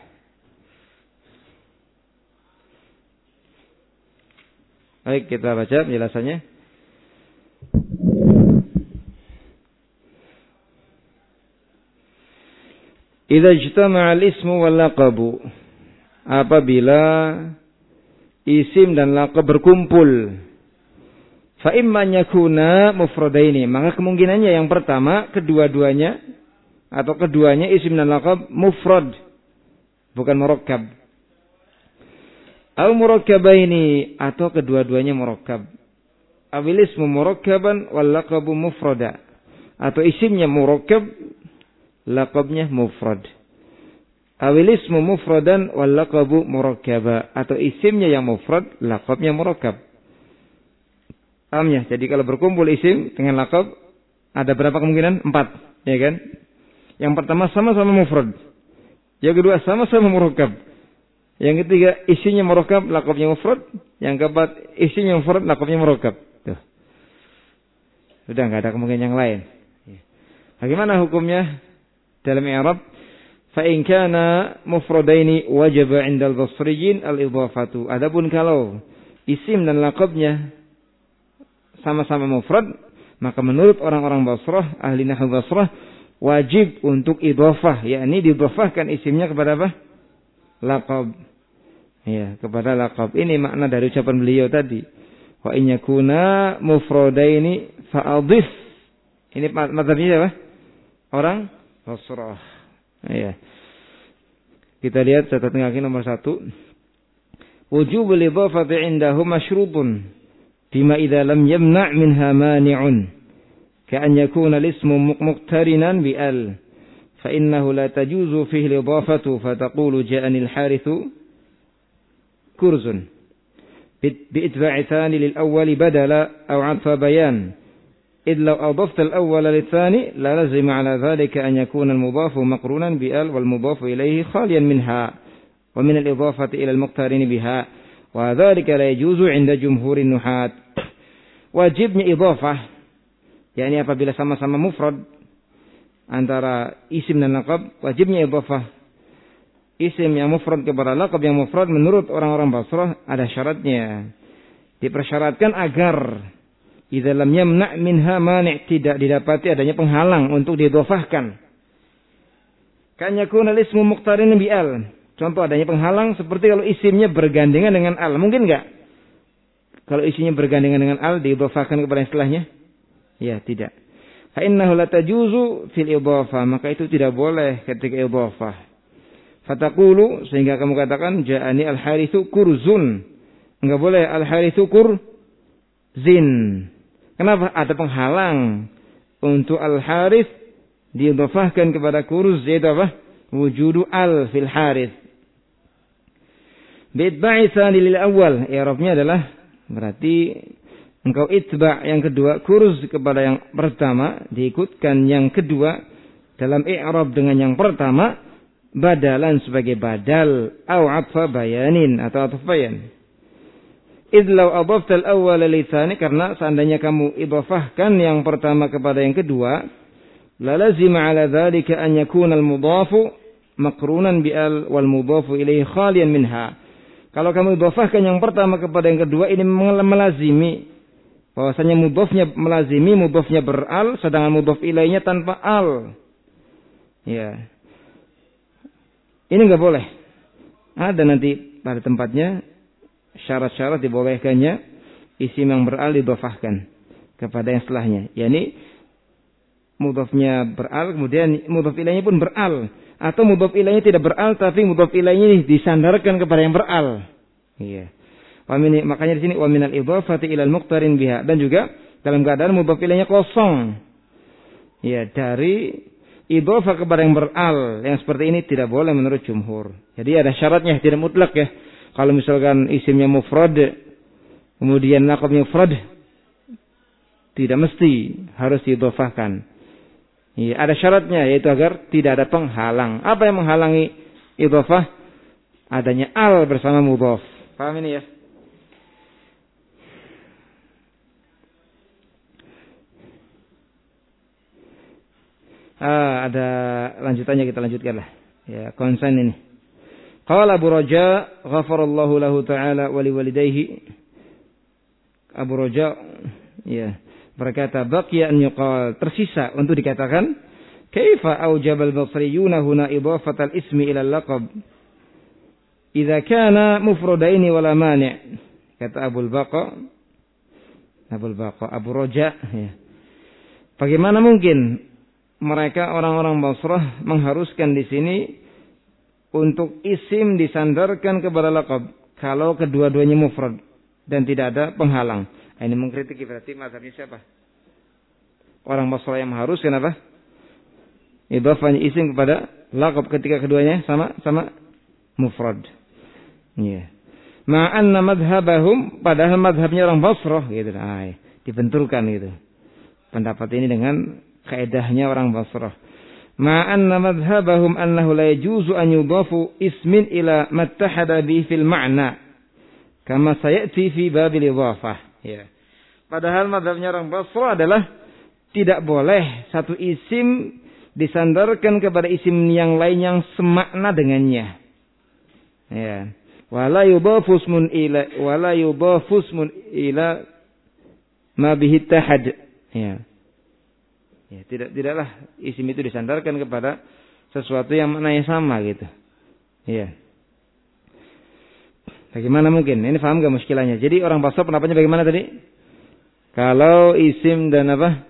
Baik, kita baca penjelasannya. Idza ijtama'a al-ismu wal laqabu. Apabila isim dan laqab berkumpul, fa imma yakuna mufradaini, maka kemungkinannya yang pertama kedua-duanya atau keduanya isim dan laqab mufrad, bukan murakkab. Al murakkabaini, atau kedua-duanya murakkab. Awil ismu murakkaban wal laqabu mufrada, atau isimnya murakkab, laqabnya mufrad. Awil ismu mufradan wal laqabu murakkaba, atau isimnya yang mufrad, laqabnya murakkab. Paham ya? Jadi kalau berkumpul isim dengan laqab ada berapa kemungkinan? 4, ya kan? Yang pertama sama-sama mufrad. Yang kedua sama-sama murakkab. Yang ketiga isimnya murakkab, laqabnya mufrad. Yang keempat isimnya mufrad, laqabnya murakkab. Tuh. Sudah enggak ada kemungkinan yang lain. Bagaimana hukumnya dalam i'rab? Fa'in kana mufradaini wajaba 'inda al-basriyin al-idhafatu. Adapun kalau isim dan laqabnya sama-sama mufrad, maka menurut orang-orang Basrah, ahli nahwu Basrah, wajib untuk idhafah, yakni diidhafahkan isimnya kepada apa? Laqab. Ya, kepada laqab. Ini makna dari ucapan beliau tadi. Wa in yakuna mufradaini fa'adhif. Ini mazhabnya apa? Orang Basrah. Ya. Kita lihat catatan kaki nomor 1. Wujubul idhafati 'indahu masyrutun bima idza lam yamna' minha mani'un. Ka'an yakuna al-ismu muqtarinan bi al. Fa innahu la tajuzu fihi al-idhafatu fa taqulu ja'ani al-harithu kurzun. Bi itba'i thani lil awwali badala aw 'atfa bayan. إذ لو أضفت الأول للثاني للزم على ذلك أن يكون المضاف مقرونا بأل والمضاف إليه خاليا منها ومن الإضافة إلى المقترن بها وذلك لا يجوز عند جمهور النحاة. Wajibnya idhafah, yakni apabila sama-sama mufrad antara isim dan laqab, wajibnya idhafah isim yang mufrad kepada laqab yang mufrad menurut orang-orang Basrah ada syaratnya. Dipersyaratkan agar idza lam yamna' minha mani', tidak didapati adanya penghalang untuk diidhafahkan. Kan yakuna al-ismu muqtarinan bi al. Contoh adanya penghalang seperti kalau isimnya bergandengan dengan al. Mungkin enggak? Kalau isimnya bergandengan dengan al diidhafahkan kepada yang setelahnya? Ya, tidak. Fa innahu la tajuzu fil idhafah, maka itu tidak boleh ketika idhafah. Fataqulu, sehingga kamu katakan ja'ani al-harithu kurzun. Enggak boleh al-harithu kurzin. Kenapa? Ada penghalang untuk al-harith diidhafahkan kepada kurz, yaitu apa? Wujudu al fil harith. Bi'itba'i tsani lil awal, i'rabnya adalah berarti engkau itba' yang kedua, kurz kepada yang pertama, diikutkan yang kedua dalam i'rab dengan yang pertama, badalan sebagai badal au 'atfa bayanin atau 'atf bayan. Idh law adhafta al-awwal li tsani, karena seandainya kamu idhafahkan yang pertama kepada yang kedua, la lazima 'ala dzalika an yakuna al-mudhafu maqrunan bi al wal mudhafu ilayhi khaliyan minha. Kalau kamu idhafahkan yang pertama kepada yang kedua, ini melazimi bahwasanya mudhafnya melazimi mudhafnya beral, sedangkan mudhaf ilayhinya tanpa al. Ya. Ini enggak boleh. Ada nanti pada tempatnya syarat-syarat dibolehkannya isim yang beral didhafahkan kepada yang setelahnya. yakni mudhafnya beral, kemudian mudhaf ilainya pun beral, atau mudhaf ilainya tidak beral tapi mudhaf ilainya disandarkan kepada yang beral. Iya. Makanya di sini wa minal idhafati ilal muqtarin biha, dan juga dalam keadaan mudhaf ilaihnya kosong. Ya, dari idhafah kepada yang beral yang seperti ini tidak boleh menurut jumhur. Jadi ada syaratnya, tidak mutlak ya. Kalau misalkan isimnya mufrad kemudian laqabnya mufrad, tidak mesti harus diidhafahkan. Ya, ada syaratnya, yaitu agar tidak ada penghalang. Apa yang menghalangi idhafah? Adanya al bersama mudhaf. Paham ini ya? Ada lanjutannya, kita lanjutkanlah. Ya, konsen ini. Qala Abu Raja, ghafarallahu lahu ta'ala wa liwalidayhi. Abu Raja ya berkata, baqiya an yuqal, tersisa untuk dikatakan, kaifa aujabal basriyuna huna idhafatal ismi ila al-laqab idza kana mufradaini wala mani'. Kata Abu Raja ya. Bagaimana mungkin mereka orang-orang Basrah mengharuskan di sini untuk isim disandarkan kepada laqab kalau kedua-duanya mufrad dan tidak ada penghalang. Ini mengkritik berarti mazhabnya siapa? Orang Basrah yang mengharuskan apa? Idhafahnya isim kepada laqab ketika keduanya sama mufrad. Iya. Ma'anna madhabahum, padahal madhabnya orang Basrah gitu. Dibenturkan gitu. Pendapat ini dengan kaedahnya orang Basrah. Ma'anna madhabahum annahu la yajuzu an yudhafu ismin ila mattahada bihi fil ma'na kama sayati fi babil idhafah. Ya. Padahal madhabnya orang Basrah adalah tidak boleh satu isim disandarkan kepada isim yang lain yang semakna dengannya. Ya. Wala yudhafu ismun ila ma bihi ittahad. Ya. Ya, tidaklah isim itu disandarkan kepada sesuatu yang maknanya sama gitu. Ya. Bagaimana mungkin? Ini paham gak muskilahnya? Jadi orang Basrah pendapatnya bagaimana tadi? Kalau isim dan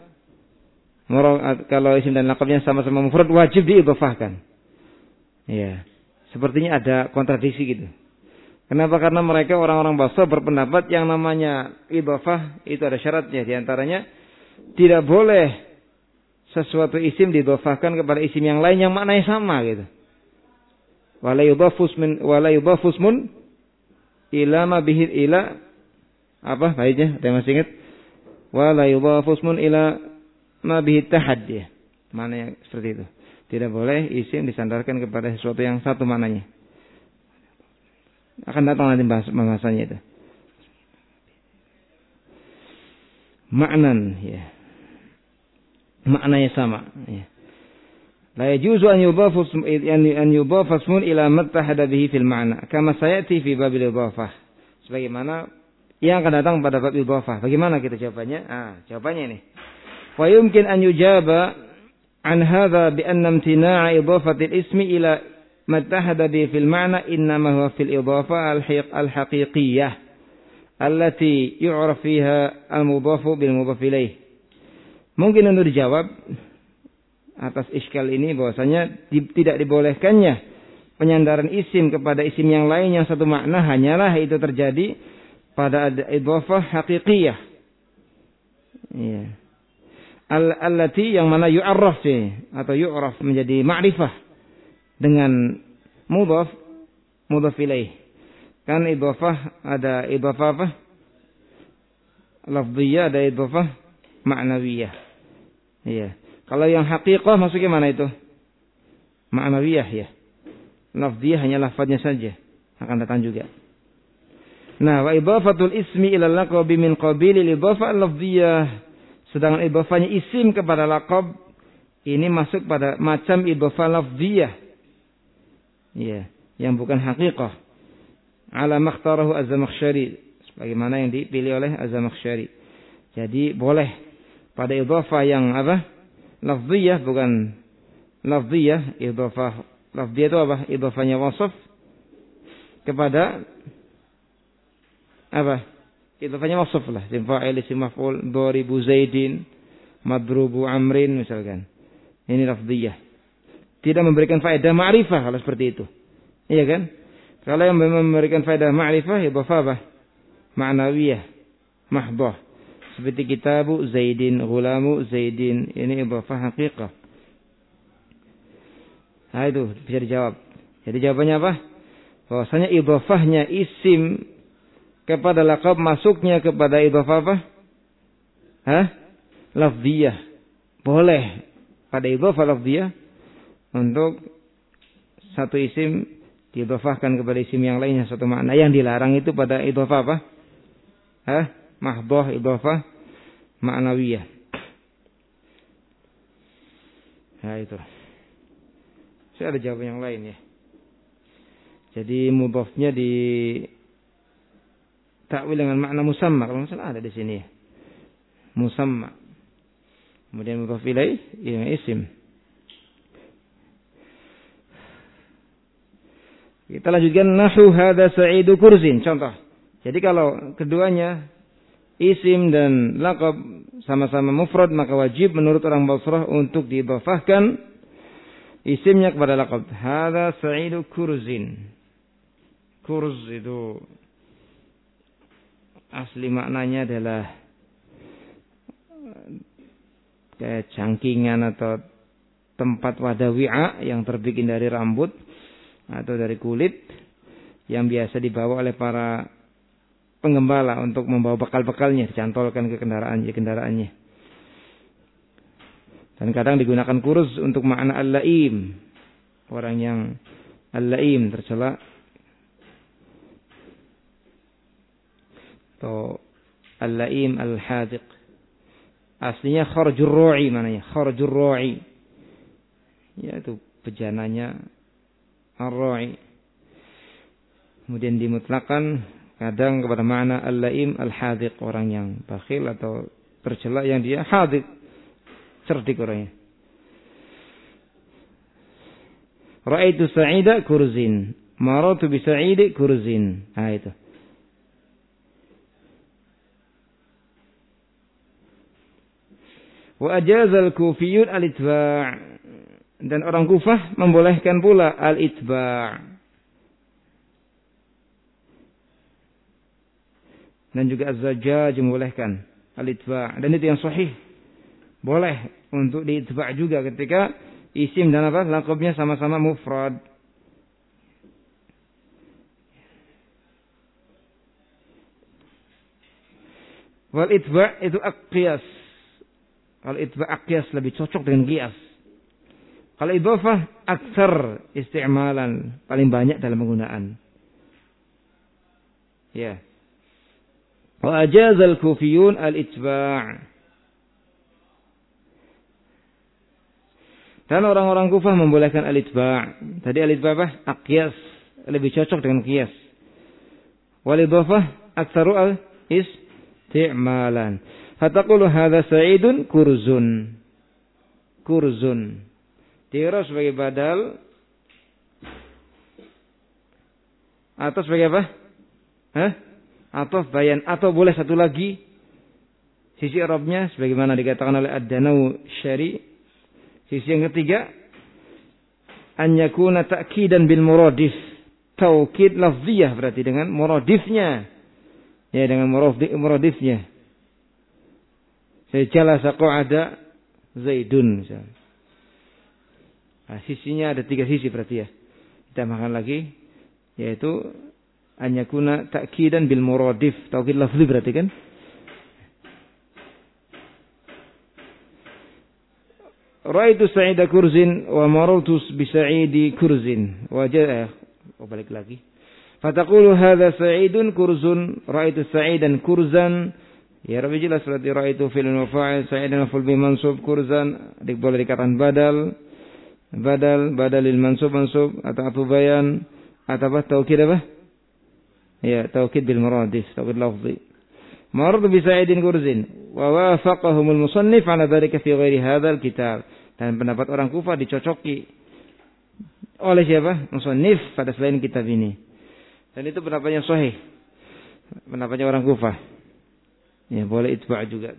kalau isim dan laqabnya sama-sama mufrad wajib diidhafahkan. Ya. Sepertinya ada kontradiksi gitu. Kenapa? Karena mereka orang-orang Basrah berpendapat yang namanya idhafah itu ada syaratnya. Di antaranya tidak boleh sesuatu isim diidhafahkan kepada isim yang lain yang maknanya sama gitu. Wala yudhafu ismun ila ma bihi ila apa baiknya? Ada yang masih ingat? Wala yudhafu ismun ila ma bihi tahaddi. Maknanya seperti itu. Tidak boleh isim disandarkan kepada sesuatu yang satu maknanya. Akan datang nanti bahasanya itu. Maknan ya. Maknanya sama ya. La yajuzu an yudhafa ismun ila mattahada bihi fil ma'na kama sayati fi babil idhafah. Sebagaimana yang akan datang pada bab idhafah. Bagaimana kita jawabannya? Jawabannya ini. Wa yumkin an yujaba an hadha bi anna imtina'a idhafati al-ismi ila mattahada bihi fil ma'na innama huwa fil idhafah al-haqiqiyyah allati yu'raf fiha al-mudhafu bil mudhaf ilaih. Mungkin untuk dijawab atas iskal ini bahwasanya tidak dibolehkannya penyandaran isim kepada isim yang lain yang satu makna hanyalah itu terjadi pada idhafah haqiqiyah. Iya. Allati yang mana yu'arraf atau yu'raf menjadi ma'rifah dengan mudhaf ilaih. Kan idhafah ada idhafah apa? Lafdhiyah, ada idhafah ma'nawiyah. Iya. Kalau yang haqiqah maksudnya mana itu? Ma'nawiyah ya. Lafdhiyah hanya lafadznya saja. Akan datang juga. Nah, wa idhafatul ismi ila laqabi min qabili idhafah al-lafdhiyah. Sedangkan idhafahnya isim kepada laqab ini masuk pada macam idhafah lafdhiyah. Iya, yang bukan haqiqah. Ala makhtarahu Az-Zamakhsyari, sebagaimana yang dipilih oleh Az-Zamakhsyari. Jadi boleh pada idhafah yang apa? Lafdhiyah, bukan lafdhiyah, idhafah lafdhiyah itu apa? Idhafahnya wasaf kepada apa? Idhafahnya wasaf lah, isim fa'il, isim maf'ul, daribu Zaidin, madrubu Amrin misalkan. Ini lafdhiyah. Tidak memberikan faedah ma'rifah kalau seperti itu. Iya kan? Kalau yang memberikan faedah ma'rifah idhafah apa? ma'nawiyah mahdhah. Seperti kitabu Zaidin, ghulamu Zaidin, ini idhafah haqiqah. Nah itu bisa dijawab. Jadi jawabannya apa? Bahwasanya idhafahnya isim kepada laqab masuknya kepada idhafah apa? Lafziyah. Boleh pada idhafah lafziyah untuk satu isim diidhafahkan kepada isim yang lainnya satu makna. Yang dilarang itu pada idhafah apa? Mahdhah, idhafah ma'nawiyah. Nah itu. Saya ada jawaban yang lain ya. Jadi mudhafnya di takwil dengan makna musamma. Kalau enggak salah ada di sini. Musamma. Kemudian mudhaf ilaih yang isim. Kita lanjutkan nahu hadza sa'idu kurzin. Contoh. Jadi kalau keduanya isim dan laqab sama-sama mufrad, maka wajib menurut orang Basrah untuk diidhafahkan isimnya kepada laqab. Hadza sa'idu kurzin. Kurz itu asli maknanya adalah kayak cangkingan atau tempat wadah wi'a yang terbikin dari rambut atau dari kulit yang biasa dibawa oleh para penggembala untuk membawa bekal-bekalnya, dicantolkan ke kendaraannya. Dan kadang digunakan kuruz untuk makna al-la'im, orang yang al-la'im tercela, atau al-la'im al-hadiq. Aslinya kharjur ru'i, mananya kharjur ru'i, yaitu bejananya ar-ru'i. Kemudian dimutlakan kadang kepada makna al-la'im al-hadiq, orang yang bakhil atau tercela yang dia hadiq, cerdik orangnya. Ra'aitu sa'ida kurzin, maratu bi sa'idi kurzin. Nah itu. Wa ajazal kufiyun al-itba', dan orang Kufah membolehkan pula al-itba', dan juga az-Zajjaj membolehkan al-itba', dan itu yang sahih, boleh untuk diitba' juga ketika isim dan apa laqabnya sama-sama mufrad. Wal itba' itu aqyas. Kalau itba' aqyas lebih cocok dengan qiyas. Kalau idhafah aktsar isti'malan, paling banyak dalam penggunaan. Ya. Wa ajazal kufiyun al-itba'. Dan orang-orang Kufah membolehkan al-itba'. Tadi al-itba' apa? Aqyas, lebih cocok dengan qiyas. Wal idhafah aktsaru al-isti'malan. Fataqulu hadza sa'idun kurzun. Kurzun. Di'rab sebagai badal atau sebagai apa? Atau bayan, atau boleh satu lagi sisi i'rabnya sebagaimana dikatakan oleh Ad-Danaw Syari. Sisi yang ketiga, an yakuna ta'kidan bil muradif. Taukid lafziyah berarti dengan muradifnya. Ya, dengan muradifnya. Jalasa qa'ada Zaidun misalnya. Nah, sisinya ada 3 sisi berarti ya. Kita makan lagi, yaitu an yakuna ta'kidan bil muradif. Taukid lafzi berarti kan? Ra'aitu Sa'ida kurzin wa marartu bi Sa'idi kurzin. Balik lagi. Fataqulu hadza Sa'idun kurzun, ra'aitu Sa'idan kurzan. Ya Rabbi jelas berarti ra'aitu fi'l wa fa'il, Sa'idan maf'ul bi mansub, kurzan boleh dikatakan badalil mansub atau bayan atau apa taukid apa? Ya, taukid bil muradif, taukid lafzi. Marartu bi Sa'idin kurzin wa wafaqahum al-musannif 'ala dhalika fi ghairi hadzal kitab. Dan pendapat orang Kufah dicocoki oleh siapa? Musannif pada selain kitab ini. Dan itu pendapatnya sahih. Pendapatnya orang Kufah. Ya, boleh itba' juga.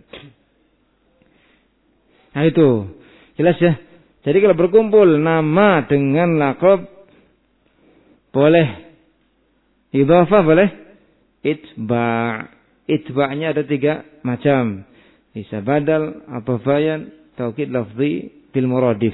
Nah itu jelas ya. Jadi kalau berkumpul nama dengan laqab boleh idhafah, boleh itba'. Itba'nya ada 3 macam. Bisa badal atau bayan, taukid lafzi bil muradif.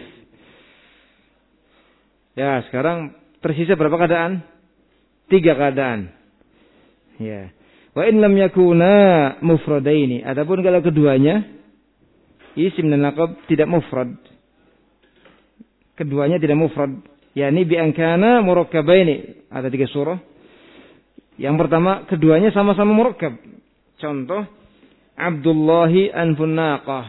Ya, sekarang tersisa berapa keadaan? 3 keadaan. Ya. Wa in lam yakuna mufradaini. Adapun kalau keduanya isim dan laqab tidak mufrad. Keduanya tidak mufrad. Yani bi an kana murakkabaini. Ada 3 surah. Yang pertama, keduanya sama-sama murakkab. Contoh, Abdullahi anfun naqah.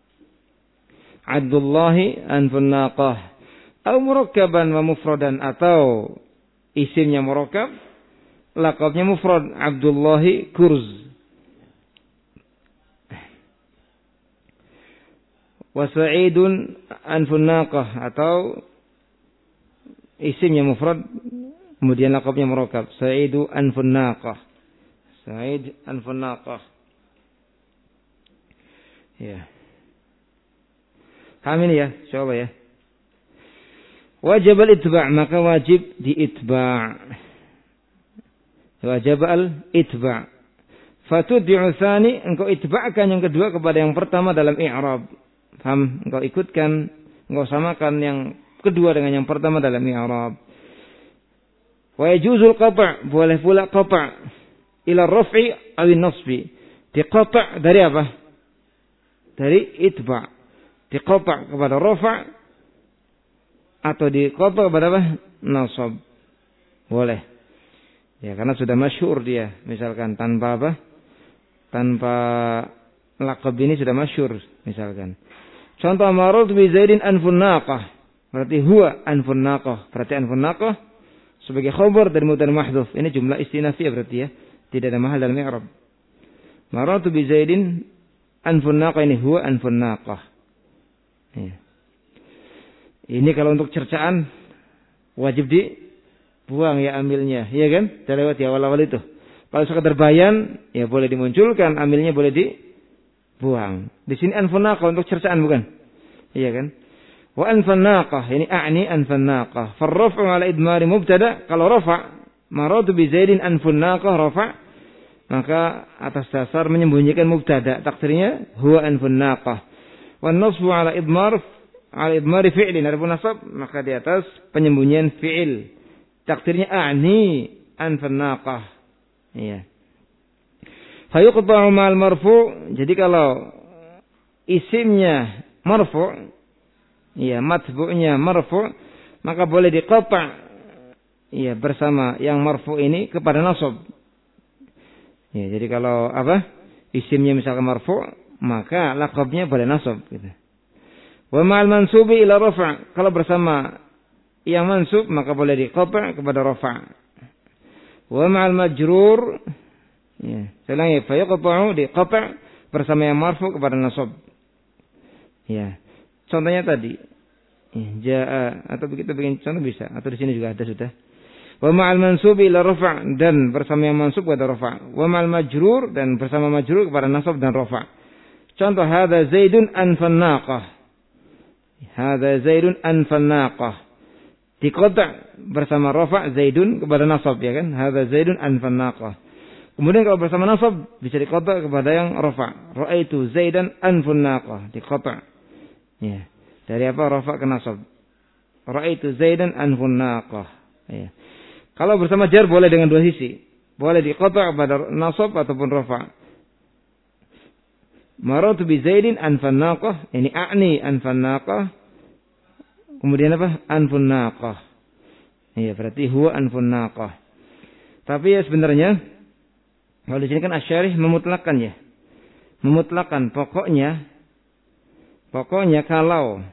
Abdullahi anfun naqah. Atau murakkaban wa mufradan, atau isimnya murakkab, laqabnya mufrad, Abdullahi kurz. Wa Sa'idun anfun naqah, atau isimnya mufrad kemudian laqabnya murakkab, Sa'idu anfun naqah. Sa'id anfun naqah. Ya. Paham ini ya, insyaallah ya. Wajib al-itba', maka wajib diitba'. Wajib al-itba'. Fatudbi'u tsani, engkau itba'kan yang kedua kepada yang pertama dalam i'rab. Paham? Engkau ikutkan, engkau samakan yang kedua dengan yang pertama dalam i'rab. Wa yajuzul qata', boleh pula qata' ila raf'i aw nasbi. Diqata' dari apa? Dari itba'. Diqata' kepada rafa' atau diqata' kepada apa? Nasab. Boleh. Ya, karena sudah masyhur dia, misalkan tanpa apa? Tanpa laqab ini sudah masyhur, misalkan. Contoh, marad bi Zaidin anfun naqah. Berarti huwa anfun naqah. Berarti anfun naqah sebagai khabar dari mubtada mahdhuf. Ini jumlah istinafiyah berarti ya. Tidak ada mahal dalam i'rab. Marad bi Zaidin anfun naqah, ini huwa anfun naqah. Ya. Ini kalau untuk cercaan wajib dibuang ya amilnya, iya kan? Kita lewat ya awal-awal itu. Kalau sekadar bayan, ya boleh dimunculkan, amilnya boleh dibuang. Di sini anfun naqah untuk cercaan bukan? Iya kan? Wa anfun naqah, ini a'ni anfun naqah. Farraf'u ala idmari mubtada, kalau rafa' maradu bi Zaidin anfun naqah rafa', maka atas dasar menyembunyikan mubtada, takdirnya huwa anfun naqah. Wan nasbu ala idmari fi'lin, adapun nasab maka di atas penyembunyian fi'il. Takdirnya a'ni anfun naqah. Iya. Fayuqta'u ma'al marfu', jadi kalau isimnya marfu', iya, matbu'nya marfu', maka boleh diqata', iya, bersama yang marfu' ini kepada nasab. Ya, jadi kalau apa? Isimnya misalkan marfu', maka laqabnya boleh nasab gitu. Wa ma'al mansubi ila rafa', kalau bersama yang mansub maka boleh diqata' kepada rafa'. Wa ma'al majrur, ya, selangi fa yaqta'u diqata' bersama yang marfu' kepada nasab. Ya. Contohnya tadi, jaa, atau begitu bikin contoh bisa, atau di sini juga ada sudah. Wa ma'al mansubi ila rafa', dan bersama yang mansub kepada rafa'. Wa ma'al majrur, dan bersama majrur kepada nasab dan rafa'. Contoh, hadza Zaidun anfan naqah. Hadza Zaidun anfan naqah. Diqata' bersama rafa' Zaidun kepada nasab, ya kan? Hadza Zaidun anfan naqah. Kemudian kalau bersama nasab bisa diqata' kepada yang rafa'. Ra'aitu Zaidan anfun naqah. Diqata'. Ya. Dari apa? Rafa' ke nasab. Ra'aitu Zaidan anfun naqah. Ya. Kalau bersama jar boleh dengan dua sisi. Boleh diqata' kepada nasab ataupun rafa'. Maratu bi Zaidin anfan naqah. Ini a'ni anfan naqah. Kemudian apa? Anfun naqah. Iya, berarti huwa anfun naqah. Tapi ya sebenarnya kalau di sini kan asy-syarih memutlakkan ya. Memutlakkan pokoknya kalau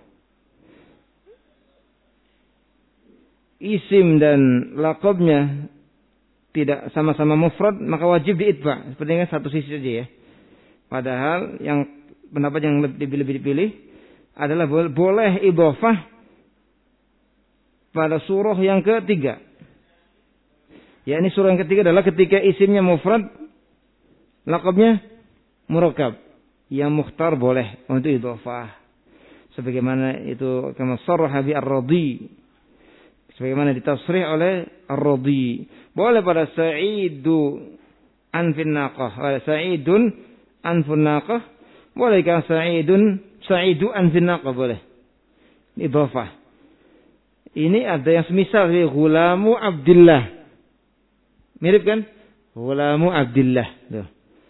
isim dan laqabnya tidak sama-sama mufrad maka wajib diitba'. Sepertinya satu sisi saja ya. Padahal yang pendapat yang lebih dipilih adalah boleh idhofah pada surah yang ketiga. Ya, ini surah yang ketiga adalah ketika isimnya mufrad, laqabnya murakkab. Yang mukhtar boleh untuk idhofah. Sebagaimana itu kama sarraha bi ar-Radi. Sebagaimana ditasrih oleh ar-Radi. Boleh pada Sa'idu anfin naqah. Sa'idun anfun naqah. Bolehkah sa'idu anfin naqah? Boleh. Idhofah. Ini ada yang semisal dari Ghulamu Abdillah. Mirip kan? Ghulamu Abdillah. Tuh.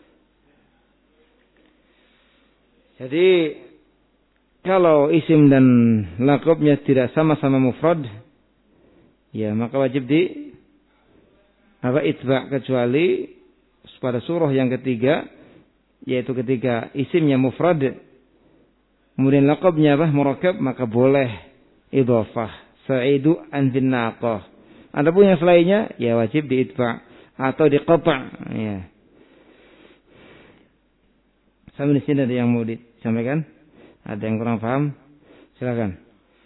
Jadi kalau isim dan laqabnya tidak sama-sama mufrad, ya maka wajib itba' kecuali pada surah yang ketiga, yaitu ketika isimnya mufrad kemudian laqabnya murakkab, maka boleh idhofah. Sa'idu anfin naqah. Adapun yang selainnya ya wajib diitba' atau diqata', ya. Sampai di sini ada yang mau disampaikan? Ada yang kurang paham? Silakan.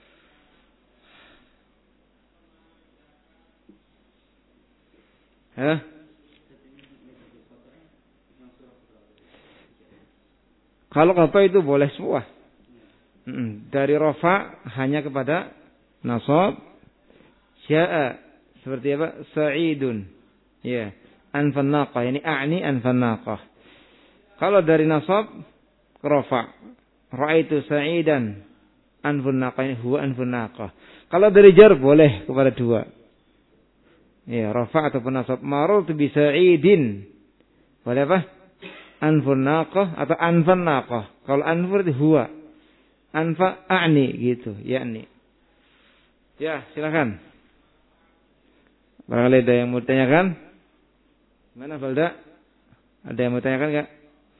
Kalau qata itu boleh semua. Dari rafa hanya kepada nasab, sya'a seperti apa? Sa'idun. Ya, anfan naqah, yani a'ni anfan naqah. Kalau dari nasab rafa, ra'aitu sa'idan anfun naqah, huwa anfun naqah. Kalau dari jar boleh kepada dua. Ya, rafa ataupun nasab. Marartu bi sa'idin. Boleh apa? Anfun naqah atau anfan naqah. Kalau anfur itu huwa. Anfa a'ni gitu, yakni. Ya, silakan. Barangkali ada yang mau ditanyakan? Mana Balda? Ada yang mau tanyakan enggak?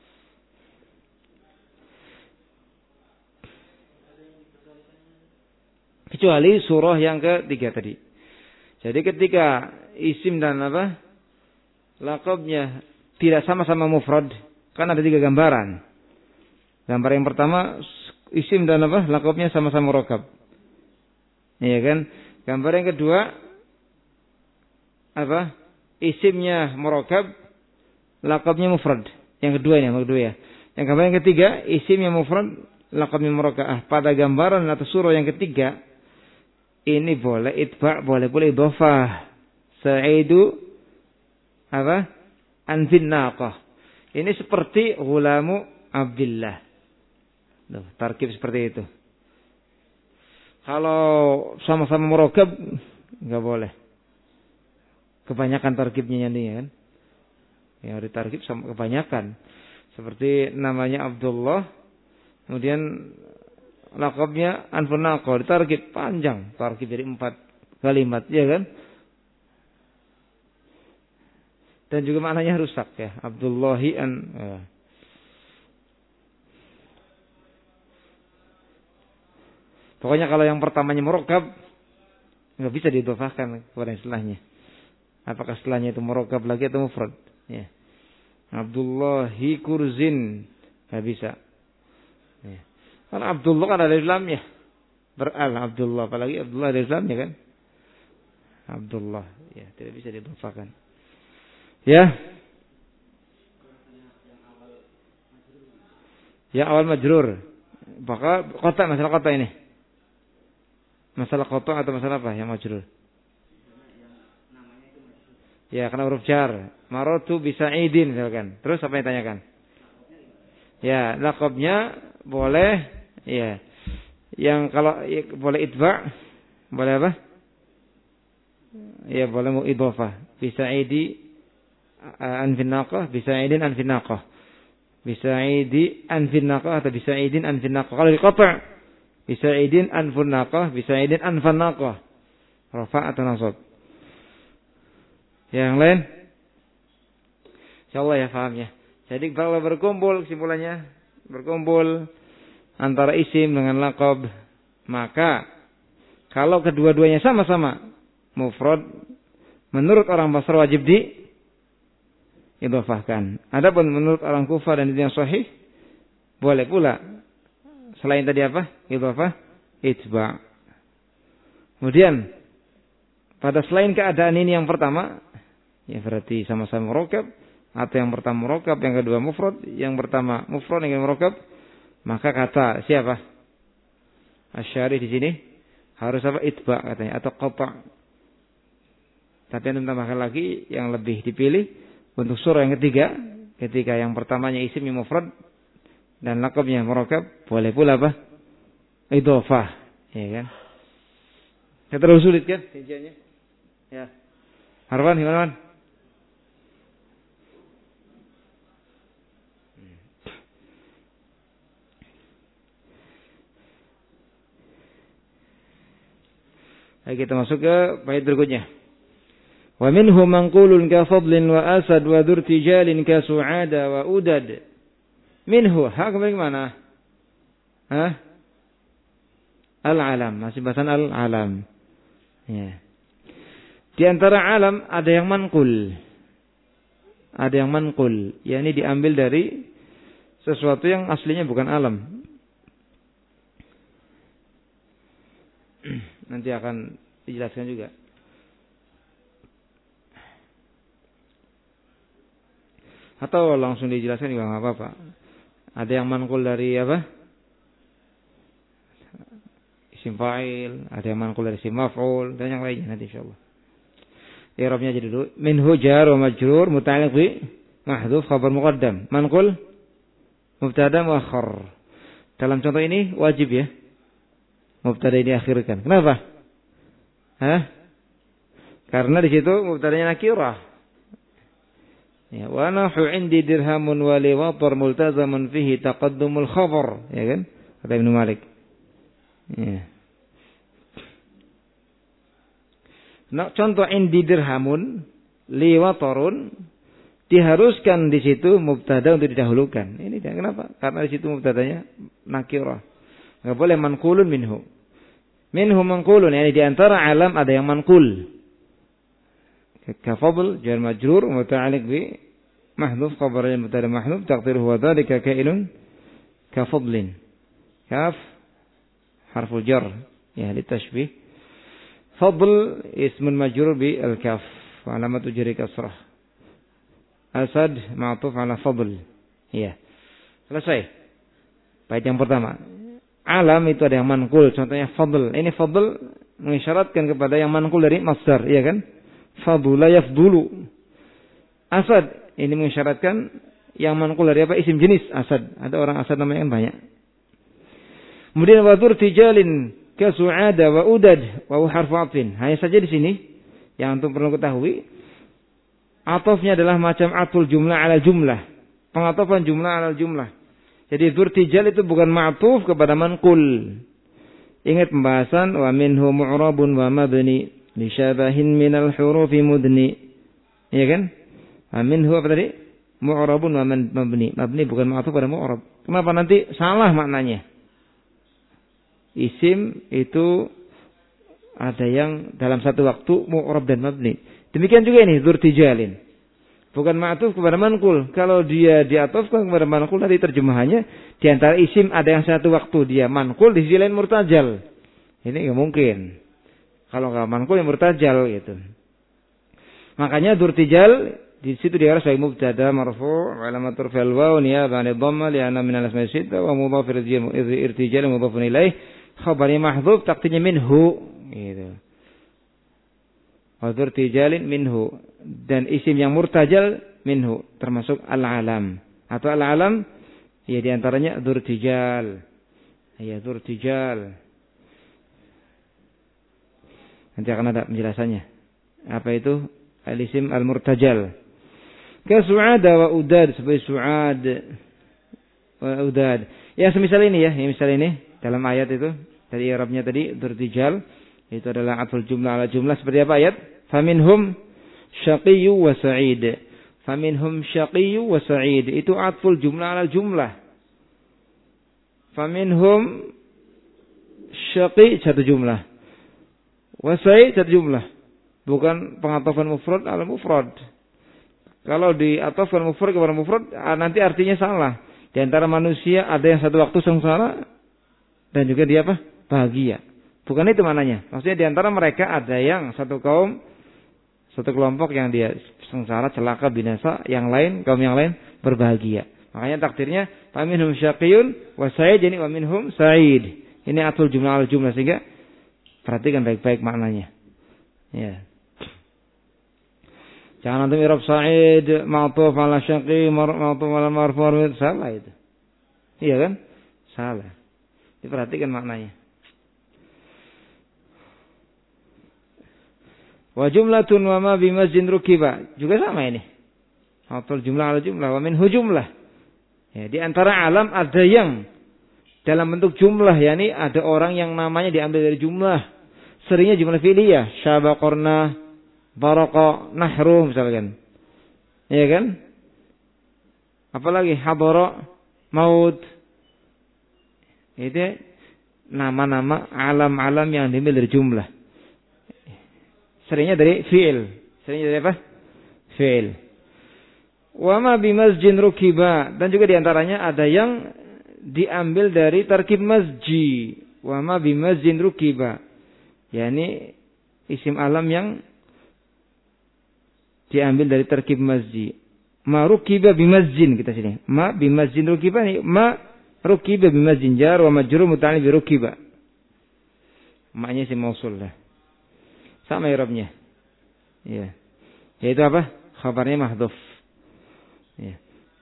Kecuali surah yang ketiga tadi. Jadi ketika isim dan laqabnya tidak sama-sama mufrad, kan ada 3 gambaran. Gambar yang pertama isim dan laqabnya sama-sama murakkab. Iya kan? Gambar yang kedua isimnya murakkab, laqabnya mufrad. Yang kedua ya. Yang gambar yang ketiga isimnya mufrad, laqabnya murakkab. Pada gambaran atau surah yang ketiga ini boleh itba', boleh idhofah. Sa'idu anfin naqah. Ini seperti Ghulamu Abdillah. Loh, tarkib seperti itu. Kalau sama-sama murakkab enggak boleh. Kebanyakan tarkibnya nanti kan. Yang ditarkib sama kebanyakan. Seperti namanya Abdullah, kemudian laqabnya anfun naqah, ditarkib panjang, tarkib dari 4 kalimat, ya kan? Dan juga maknanya rusak ya. Abdullahi Pokoknya kalau yang pertamanya murakkab enggak bisa diidhofahkan kepada yang setelahnya. Apakah setelahnya itu murakkab lagi atau mufrad? Ya. Abdullahi kurzin enggak bisa. Ya. Karena Abdullah kan ada Islamnya. Abdullah, apalagi Abdullah ada Islamnya kan? Abdullah, ya tidak bisa diidhofahkan. Ya. Yang awal majrur. Maka masalah kota ini. Masalah qata atau masalah apa yang majrur? Ya, karena huruf jar. Maratu bi sa'idin misalkan. Terus apa yang ditanyakan? Ya, laqabnya boleh, ya. Yang kalau boleh itba', boleh apa? Ya, boleh mu idhofah. Bi sa'idi anfin naqah, bi sa'idin anfin naqah. Bi sa'idi anfin naqah atau bi sa'idin anfin naqah. Kalau diqata' Bisa'idin anfun naqah, bisa'idin anfan naqah. Rafa' atau nasab. Yang lain? InsyaAllah ya fahamnya. Jadi kalau berkumpul, kesimpulannya berkumpul antara isim dengan laqab, maka kalau kedua-duanya sama-sama mufrad, menurut orang Basra wajib diidhofahkan. Adapun menurut orang Kufah dan itu yang sahih, boleh pula. Selain tadi apa? Idhofah, itba'. Kemudian pada selain keadaan ini yang pertama, ya berarti sama-sama murakkab, atau yang pertama murakkab, yang kedua mufrad, yang pertama mufrad, yang kedua murakkab, maka kata siapa? Asy-Syarih di sini harus apa? Itba' katanya atau qata'. Tapi yang tambahkan lagi yang lebih dipilih Untuk surah yang ketiga, ketika yang pertamanya isimnya mufrad dan laqabnya murakkab, boleh pula apa? Idhofah, ya kan? Ya, terlalu sulit kan hijanya? Ya. Harwan gimana, Man? Baik, kita masuk ke bait berikutnya. Wa minhu manqulun ka fadlin wa asad wa dzurtijalin ka su'ada wa udad. Minhu, kembali ke mana? Al-alam, masih bahasan al-alam. Ya. Di antara alam ada yang manqul. Ada yang manqul, yakni diambil dari sesuatu yang aslinya bukan alam. Nanti akan dijelaskan juga. Atau langsung dijelaskan juga nggak apa-apa. Ada yang manqul dari apa? Isim fa'il, ada yang manqul dari isim maf'ul, dan yang lainnya nanti insyaallah. I'rabnya aja dulu. Minhu jar wa majrur muta'alliq bi mahdhuf khabar muqaddam. Manqul mubtada muakhkhar. Dalam contoh ini wajib ya. Mubtada ini akhirkan. Kenapa? Karena di situ mubtadanya nakirah. Ya, wa nahu indi dirhamun wa liwatar multazamun fihi taqaddumul khabar, ya kan? Kata Ibnu Malik. Ya. Nah, contoh indi dirhamun liwatarun diharuskan di situ mubtada untuk didahulukan. Ini kenapa? Karena di situ mubtadanya nakirah. Enggak boleh manqulun minhu. Minhu manqulun, yani di antara alam ada yang manqul. Ka fadl jar majrur muta'alliq bi mahdhuf khabarnya mubtada mahdhuf taqdiruhu wa dzalika kainun ka fadlin. Kaf harful jar ya litashbih. Fadl ismun majrur bi al-kaf wa alamatu jarri kasrah. Asad ma'tuf ala fadl. Ya. Selesai. Bait yang pertama. Alam itu ada yang manqul, contohnya fadl. Ini fadl mengisyaratkan kepada yang manqul dari masdar, iya kan? Fadula yafdulu. Asad ini mengisyaratkan yang manqul dari apa? Isim jenis asad. Ada orang asad namanya yang banyak. Kemudian wa dzurtijalin ka su'ada wa udad wa harfu atfin. Hanya saja di sini yang antum perlu ketahui, atofnya adalah macam atul jumlah ala jumlah. Pengatofan jumlah ala jumlah. Jadi dzurtijal itu bukan ma'tuf kepada manqul. Ingat pembahasan wa minhu mu'rabun wa mabni li syabahin minal hurufi mudni. Iya kan? Wa minhu apa tadi? Mu'rabun wa mabni. Mabni bukan ma'tuf pada mu'rab. Kenapa nanti salah maknanya? Isim itu ada yang dalam satu waktu mu'rab dan mabni. Demikian juga ini dzurtijalin. Bukan ma'tuf kepada manqul. Kalau dia diatofkan kepada manqul dari terjemahannya, di antara isim ada yang satu waktu dia manqul, di sisi lain murtajal. Ini enggak mungkin. Kalau enggak manqul yang murtajal gitu. Makanya dzurtijal di situ dia sebagai mubtada marfu' wa alamat raf'il waw niyabah 'an dhamma li anna min al-asma'i sittah wa mudhaf irtijal mudhafun ilaih khabarnya mahdhuf taqdirnya minhu gitu. Wa dzurtijalin minhu, dan isim yang murtajal minhu termasuk al-alam atau al-alam ya di antaranya dzurtijal. Ya dzurtijal. Nanti akan ada penjelasannya. Apa itu al-isim al-murtajal? Ka su'ada wa udad, seperti su'ad wa udad. Ya semisal ini ya, misal ini dalam ayat itu dari i'rabnya tadi dzurtijal itu adalah atful jumlah ala jumlah seperti apa ayat? Faminhum syaqiyyu wa sa'id. Faminhum syaqiyyu wa sa'id. Itu atful jumlah ala jumlah. Faminhum syaqi satu jumlah. Wa sa'id satu jumlah. Bukan pengatofan mufrad ala mufrad. Kalau diatofkan mufrad kepada mufrad, nanti artinya salah. Di antara manusia ada yang satu waktu sengsara dan juga dia apa? Bahagia. Bukan itu maknanya. Maksudnya di antara mereka ada yang satu kaum, satu kelompok yang dia sengsara, celaka, binasa, yang lain, kaum yang lain berbahagia. Makanya takdirnya faminhum syaqiyun wa sa'id, jadi wa minhum sa'id. Ini atul jumlah al jumlah, sehingga perhatikan baik-baik maknanya. Ya. Jangan antum i'rab Sa'id ma'tuf 'ala syaqi ma'tuf 'ala marfu' salah itu. Iya kan? Salah. Diperhatikan maknanya. Wa jumlatun wa ma bimazin rukiba. Juga sama ini. Atau jumlah ala jumlah wa minhu jumlah. Ya, di antara alam ada yang dalam bentuk jumlah, yakni ada orang yang namanya diambil dari jumlah. Seringnya jumlah fi'liyah, syabaqarna, baraka, nahru misalkan. Iya kan? Apalagi hadara, maut. Itu nama-nama alam-alam yang diambil dari jumlah. Seringnya dari fi'il. Seringnya dari apa? Fi'il. Wa ma bimasjin rukiba. Dan juga diantaranya ada yang diambil dari tarkib masji. Wa ma bimasjin rukiba. Yani isim alam yang diambil dari tarkib masji. Ma rukiba bimasjin kita sini. Ma bimasjin rukiba nih. Ma rukiba bimasjin jar wa majrur muta'alliq bi rukiba. Maknanya isim mausul lah. Sama i'rabnya. Ya. Yaitu apa? Khabarnya mahdhuf. Ya.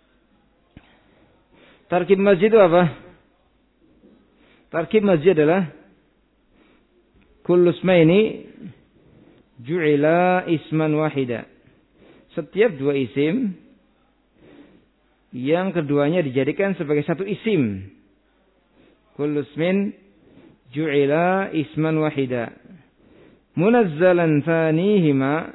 Tarkib masjid itu apa? Tarkib masjid adalah kullu ismaini ju'ila isman wahida. Setiap dua isim yang keduanya dijadikan sebagai satu isim. Kullu ismin ju'ila isman wahida. Munazzalan thanihima,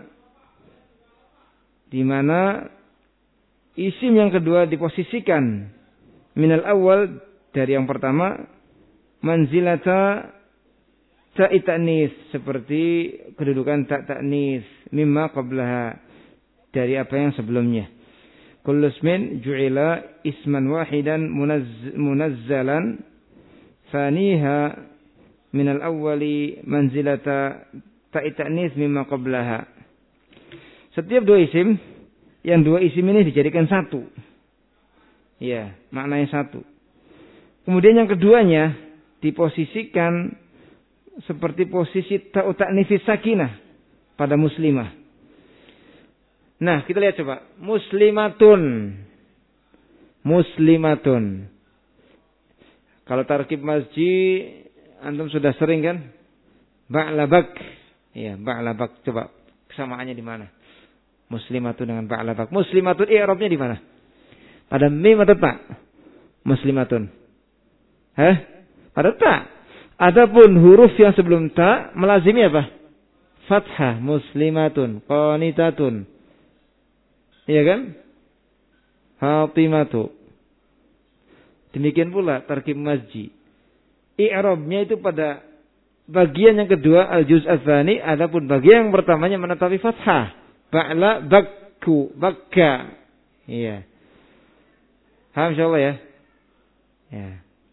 di mana isim yang kedua diposisikan minal awal dari yang pertama, manzilata ta'i ta'nis, seperti kedudukan ta' ta'nis, mimma qablaha, dari apa yang sebelumnya. Kullu ismin ju'ila isman wahidan munazzalan thaniha minal awwali manzilata ta'i ta'nis mimma qablaha. Setiap dua isim, yang dua isim ini dijadikan satu. Ya, maknanya satu. Kemudian yang keduanya diposisikan seperti posisi ta'u ta'nifis sakinah pada muslimah. Nah, kita lihat coba. Muslimatun. Muslimatun. Kalau tarkib masjid antum sudah sering kan? Ba'labak. Iya, ba'labak. Coba kesamaannya di mana? Muslimatun dengan ba'labak. Muslimatun i'rabnya di mana? Pada mim atau ta? Muslimatun. Pada ta. Adapun huruf yang sebelum ta melazimi apa? Fathah. Muslimatun, qanitatun. Iya kan? Hatimatu. Demikian pula tarkib masjid. I'rabnya itu pada bagian yang kedua al-juz' ats-tsani, adapun bagian yang pertamanya menetapi fathah. Ba'la bakku, bakka. Iya. Paham insyaallah ya? Ya.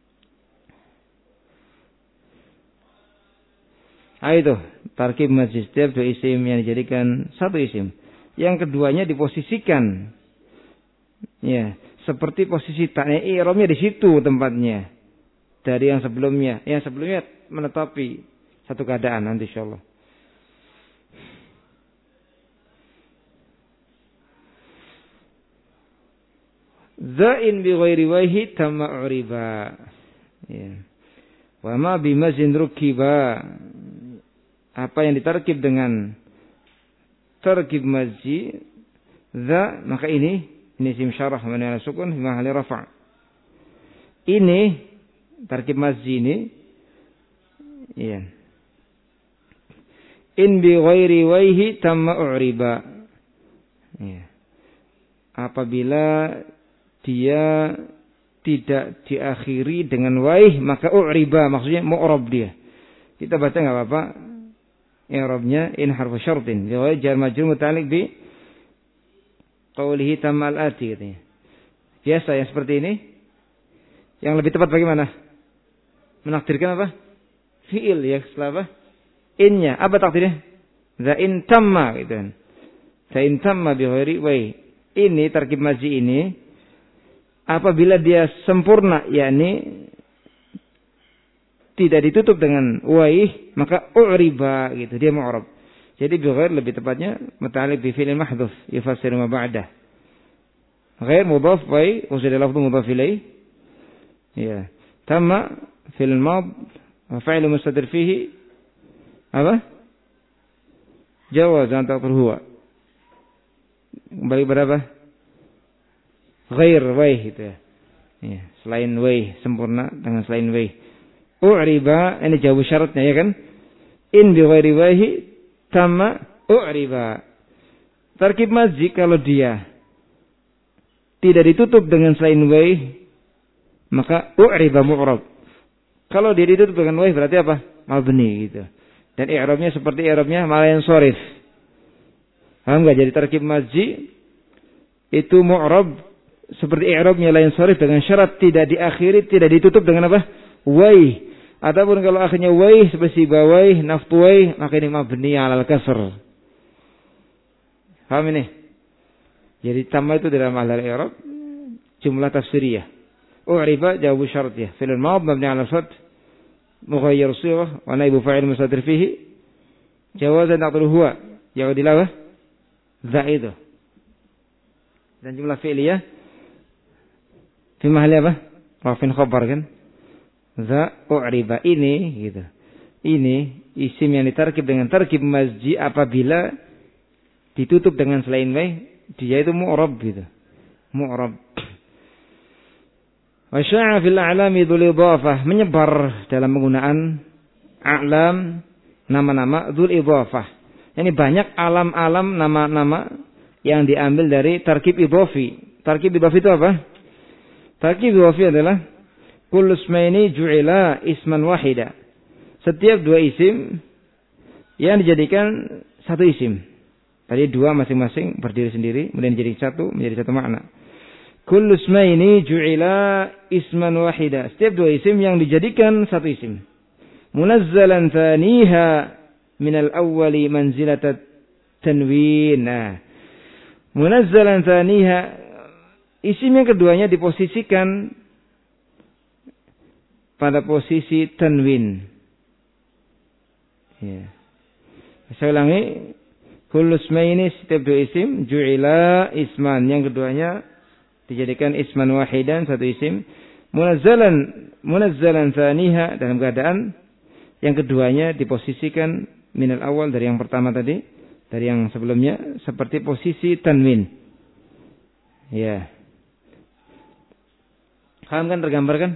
Itu tarkib masjid, setiap dua isim yang dijadikan satu isim. Yang keduanya diposisikan. Ya, seperti posisi ta'nya, i'rabnya di situ tempatnya. Dari yang sebelumnya. Yang sebelumnya menetapi satu keadaan nanti insyaallah. Za'in bi ghairi wajhi tamma uriba. Ya. Wa ma bi mazin rukiba. Apa yang ditarkib dengan tarkib mazji, za, maka ini isim syarah mabni ala sukun fi mahalli rafa'. Ini tarkib mazji ini, iya. In bi ghairi wajhi tamma uriba. Ya. Apabila dia tidak diakhiri dengan waih, maka uriba, maksudnya mu'rab dia. Kita baca enggak apa-apa. I'rabnya in harfu syartin, wa jar majrur muta'alliq bi qawlihi tamal ati katanya. Biasa yang seperti ini. Yang lebih tepat bagaimana? Menakdirkan apa? Fi'il ya, setelah apa? Innya. Apa takdirnya? Za in tamma gitu kan. Za in tamma bi ghairi waih. Ini tarkib mazji ini apabila dia sempurna, yakni tidak ditutup dengan waih, maka uriba gitu, dia mu'rab. Jadi bi ghair lebih tepatnya muta'alliq bi fi'il mahdhuf yufassiru ma ba'dah. Ghair mudhaf wa usida lafdhu mudhaf ilaih. Ya. Tamma fi'il mad wa fa'il mustatir fihi apa? Jawaz an taqdir huwa. Kembali berapa? Ghair waih itu ya. Ya, selain waih sempurna dengan selain waih. U'riba ini jawab syaratnya ya kan? In bi ghairi wahi tamma u'riba. Tarkib mazzi kalau dia tidak ditutup dengan selain waih maka u'riba mu'rab. Kalau dia ditutup dengan waih berarti apa? Mabni gitu. Dan i'rabnya seperti i'rabnya malayan sharif. Paham enggak? Jadi tarkib mazzi itu mu'rab seperti i'rabnya lain sharif dengan syarat tidak diakhiri, tidak ditutup dengan apa? Waih. Ataupun kalau akhirnya waih seperti bawaih, naftu waih, maka ini mabni alal kasr. Paham ini? Jadi tamma itu dalam al i'rab jumlah tafsiriyah. U'riba jawab syaratiyah. Fi'il madh mabni ala fath mughayyir sighah wa naibu fa'il mustatir fihi jawazan taqdiru huwa. Jawab dilawah zaidah. Dan jumlah fi'liyah fi mahalli apa? Rafin khabar kan? Za u'riba ini gitu. Ini isim yang ditarkib dengan tarkib mazji apabila ditutup dengan selain waih, dia itu mu'rab gitu. Mu'rab. Wa sya'a fil a'lami dzul idhafah, menyebar dalam penggunaan a'lam nama-nama dzul idhafah. Yani banyak alam-alam nama-nama yang diambil dari tarkib idhafi. Tarkib idhafi itu apa? Tarkib idhafi adalah kullu ismaini ju'ila isman wahida. Setiap dua isim yang dijadikan satu isim. Tadi dua masing-masing berdiri sendiri, kemudian jadi satu menjadi satu makna. Kullu ismaini ju'ila isman wahida. Setiap dua isim yang dijadikan satu isim. Munazzalan thaniha minal awwali manzilatat tanwin. Nah, munazzalan thaniha, isim yang keduanya diposisikan pada posisi tanwin. Ya. Saya ulangi. Kullu ismaini, setiap dua isim, ju'ila isman, yang keduanya dijadikan isman wahidan, satu isim. Munazzalan thaniha, dalam keadaan yang keduanya diposisikan minal awal, dari yang pertama tadi, dari yang sebelumnya, seperti posisi tanwin. Ya. Paham kan, tergambar kan?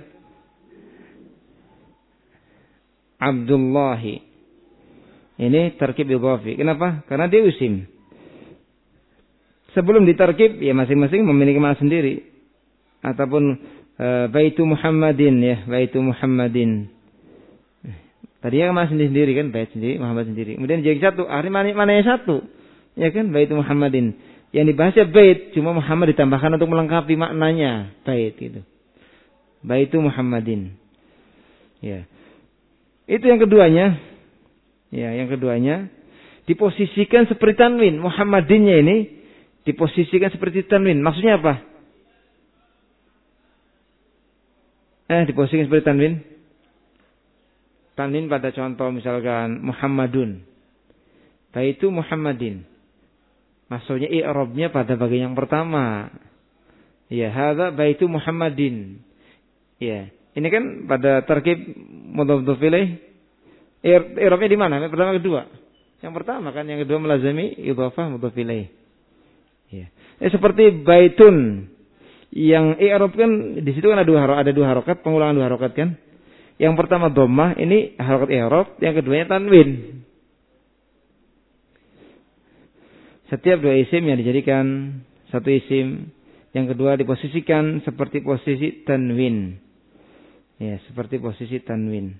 Abdullahi. Ini tarkib idhafi. Kenapa? Karena dia isim. Sebelum ditarkib, ya masing-masing memiliki makna sendiri. Ataupun baitu Muhammadin, ya, baitu Muhammadin. Tadinya makna sendiri kan, bait sendiri, Muhammad sendiri. Kemudian jadi satu, akhirnya mana yang satu? Ya kan, baitu Muhammadin. Yang dibahasnya bait, cuma Muhammad ditambahkan untuk melengkapi maknanya, bait itu. Baitu Muhammadin. Ya. Itu yang keduanya. Ya, yang keduanya diposisikan seperti tanwin. Muhammadinnya ini diposisikan seperti tanwin. Maksudnya apa? Diposisikan seperti tanwin. Tanwin pada contoh misalkan Muhammadun. Baitu Muhammadin. Maksudnya i'rabnya pada bagian yang pertama. Ya, hadza baitu Muhammadin. Ya. Ini kan pada tarkib mudhaf ilaih. I'rabnya di mana? Yang pertama kedua. Yang pertama kan, yang kedua melazimi idhafah mudhaf ilaih. Ya. Seperti baitun yang i'rab kan di situ kan ada dua harokat, pengulangan dua harokat kan. Yang pertama dhammah, ini harokat i'rab, yang keduanya tanwin. Setiap dua isim yang dijadikan satu isim, yang kedua diposisikan seperti posisi tanwin. Ya, seperti posisi tanwin.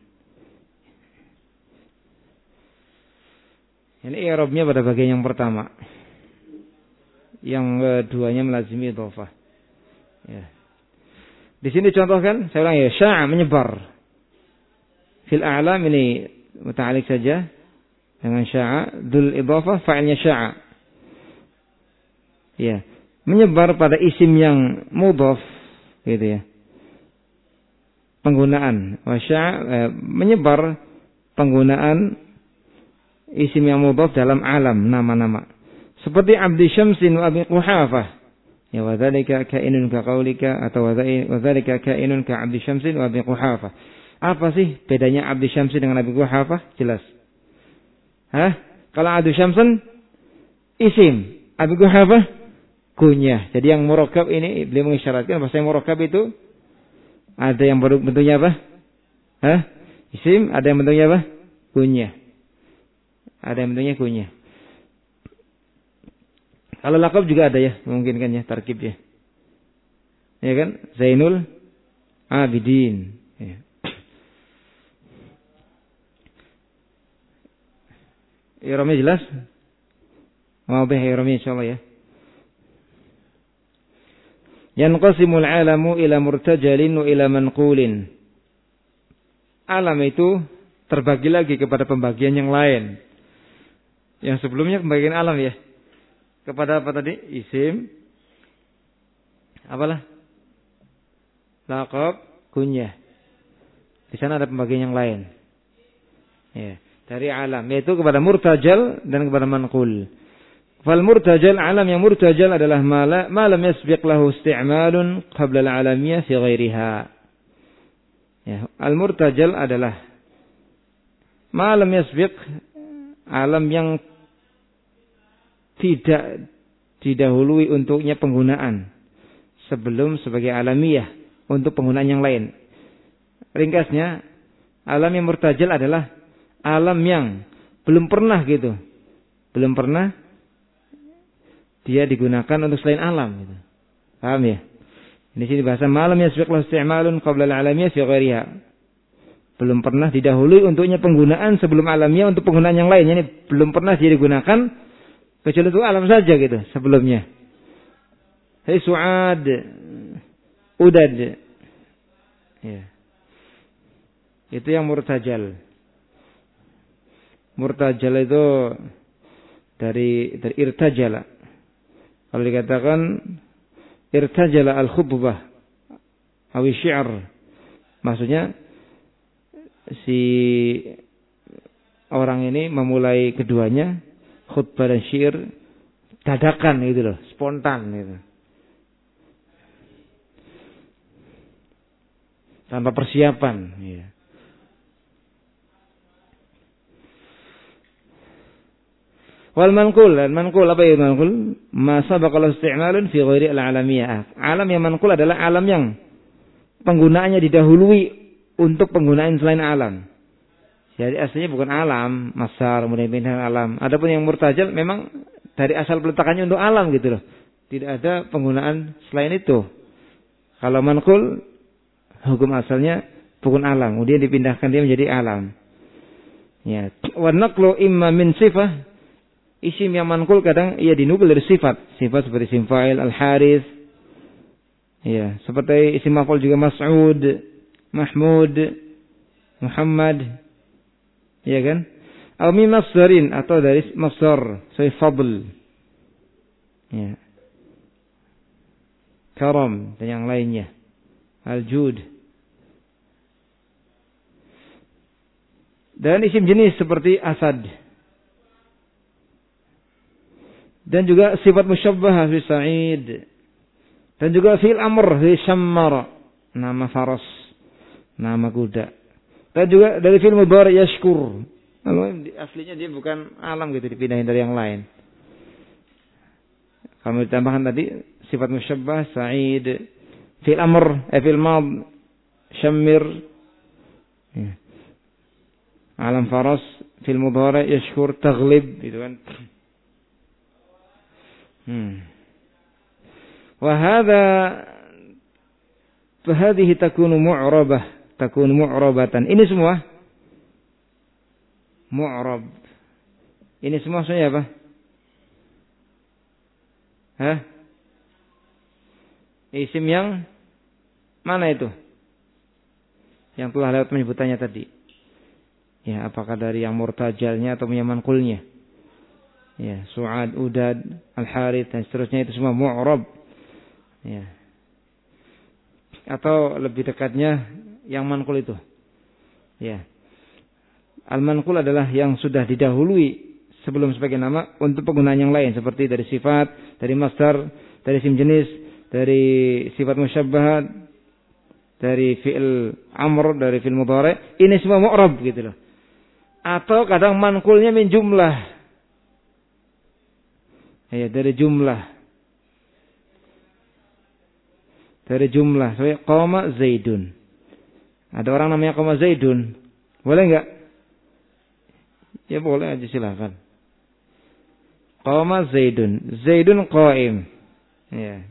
Ini i'rabnya pada bagian yang pertama. Yang keduanya melazimi idhafah. Ya. Di sini contohkan, saya ulang ya, sya'a menyebar. Fil a'lam ini muta'alliq saja dengan sya'a, dzul idhafah fa'ilnya sya'a. Ya, menyebar pada isim yang mudhaf gitu ya. Penggunaan wasya' menyebar penggunaan isim yang mudhaf dalam alam, nama-nama. Seperti Abdi Syamsin wa Abi Quhafah. Ya, wa dzalika kainun ka qaulika, atau wa dzalika kainun ka Abdi Syamsin wa Abi Quhafah. Apa sih bedanya Abdi Syamsin dengan Abi Quhafah? Jelas. Kalau Abdi Syamsin isim, Abi Quhafah kunyah. Jadi yang murakkab ini beliau mengisyaratkan bahasa yang murakkab itu ada yang bentuknya apa? Isim, ada yang bentuknya apa? Kunyah. Ada yang bentuknya kunyah. Kalau laqab juga ada ya, mungkin kan ya, tarkib ya. Ya kan? Zainul Abidin. Ya. Iramnya jelas? Mau iramnya insyaallah ya. Yanqasimul alamu ila murtajalin wa ila manqulin. Alam itu terbagi lagi kepada pembagian yang lain. Yang sebelumnya pembagian alam ya. Kepada apa tadi? Isim. Apalah? Laqab, kunyah. Di sana ada pembagian yang lain. Ya, dari alam, yaitu kepada murtajal dan kepada manqul. Fal murtajal, alam yang murtajal adalah ma lam yasbiq lahu isti'malun qabla al-alamiyah fi ghairiha. Ya, al-murtajal adalah ma lam yasbiq, alam yang tidak didahului untuknya penggunaan sebelum sebagai alamiah untuk penggunaan yang lain. Ringkasnya, alam yang murtajal adalah alam yang belum pernah gitu. Belum pernah dia digunakan untuk selain alam gitu. Paham ya? Ini sini bahasa malam yasbiq lahu isti'malun qabla al-alamiyah fi ghairiha. Belum pernah didahului untuknya penggunaan sebelum alamiah untuk penggunaan yang lain. Ini belum pernah dia digunakan kecuali itu alam saja gitu sebelumnya. Hai su'ad, udad. Ya. Itu yang murtajal. Murtajal itu dari irtajala. Kalau dikatakan irtajala al-khutbah awi syi'r, maksudnya si orang ini memulai keduanya khutbah dan syair dadakan gitu loh, spontan gitu. Tanpa persiapan, ya. Wal manqul, dan manqul apa itu manqul? Ma sabaqa lahu isti'malun fi ghairi al-alamiyah. Alam yang manqul adalah alam yang penggunaannya didahului untuk penggunaan selain alam. Jadi aslinya bukan alam, masar, kemudian alam. Adapun yang murtajal memang dari asal peletakannya untuk alam gitu loh. Tidak ada penggunaan selain itu. Kalau manqul, hukum asalnya bukan alam, kemudian dipindahkan dia menjadi alam. Ya, wa naqlu imma min sifah. Isim yang manqul kadang ia dinukil dari sifat. Sifat seperti isim fa'il, al-harith. Ya, seperti isim maf'ul juga Mas'ud, Mahmud, Muhammad. Ya kan? Atau min masdarin, atau dari masdar, seperti fadl. Ya. Karam dan yang lainnya. Al-jud. Dan isim jenis seperti asad. Dan juga sifat musyabbah fi Sa'id. Dan juga fi'il amr fi Syammar, nama faras, nama kuda. Dan juga dari fi'il mudhari yashkur. Kalau aslinya dia bukan alam gitu, dipindahin dari yang lain. Kalau ditambahkan tadi sifat musyabbah Sa'id, fi'il amr, fi'il mad, syammir. Ya. Alam faras, fi'il mudhari yashkur, taghlib, gitu kan. Fahadhihi takunu mu'rabatan. Ini semua mu'rab. Ini semua maksudnya apa? Isim yang mana itu? Yang telah lewat penyebutannya tadi. Ya, apakah dari yang murtajalnya atau yang manqulnya? Ya, Su'ad, Udad, Al-Harith dan seterusnya itu semua mu'rab. Ya. Atau lebih dekatnya yang manqul itu. Ya. Al-manqul adalah yang sudah didahului sebelum sebagai nama untuk penggunaan yang lain. Seperti dari sifat, dari masdar, dari isim jenis, dari sifat musyabbahat, dari fi'il amr, dari fi'il mudhari'. Ini semua mu'rab gitu loh. Atau kadang manqulnya min jumlah. Ya, dari jumlah. Dari jumlah. Saya qama Zaidun. Ada orang namanya qama Zaidun. Boleh enggak? Ya boleh aja, silakan. Qama Zaidun. Zaidun qa'im. Ya.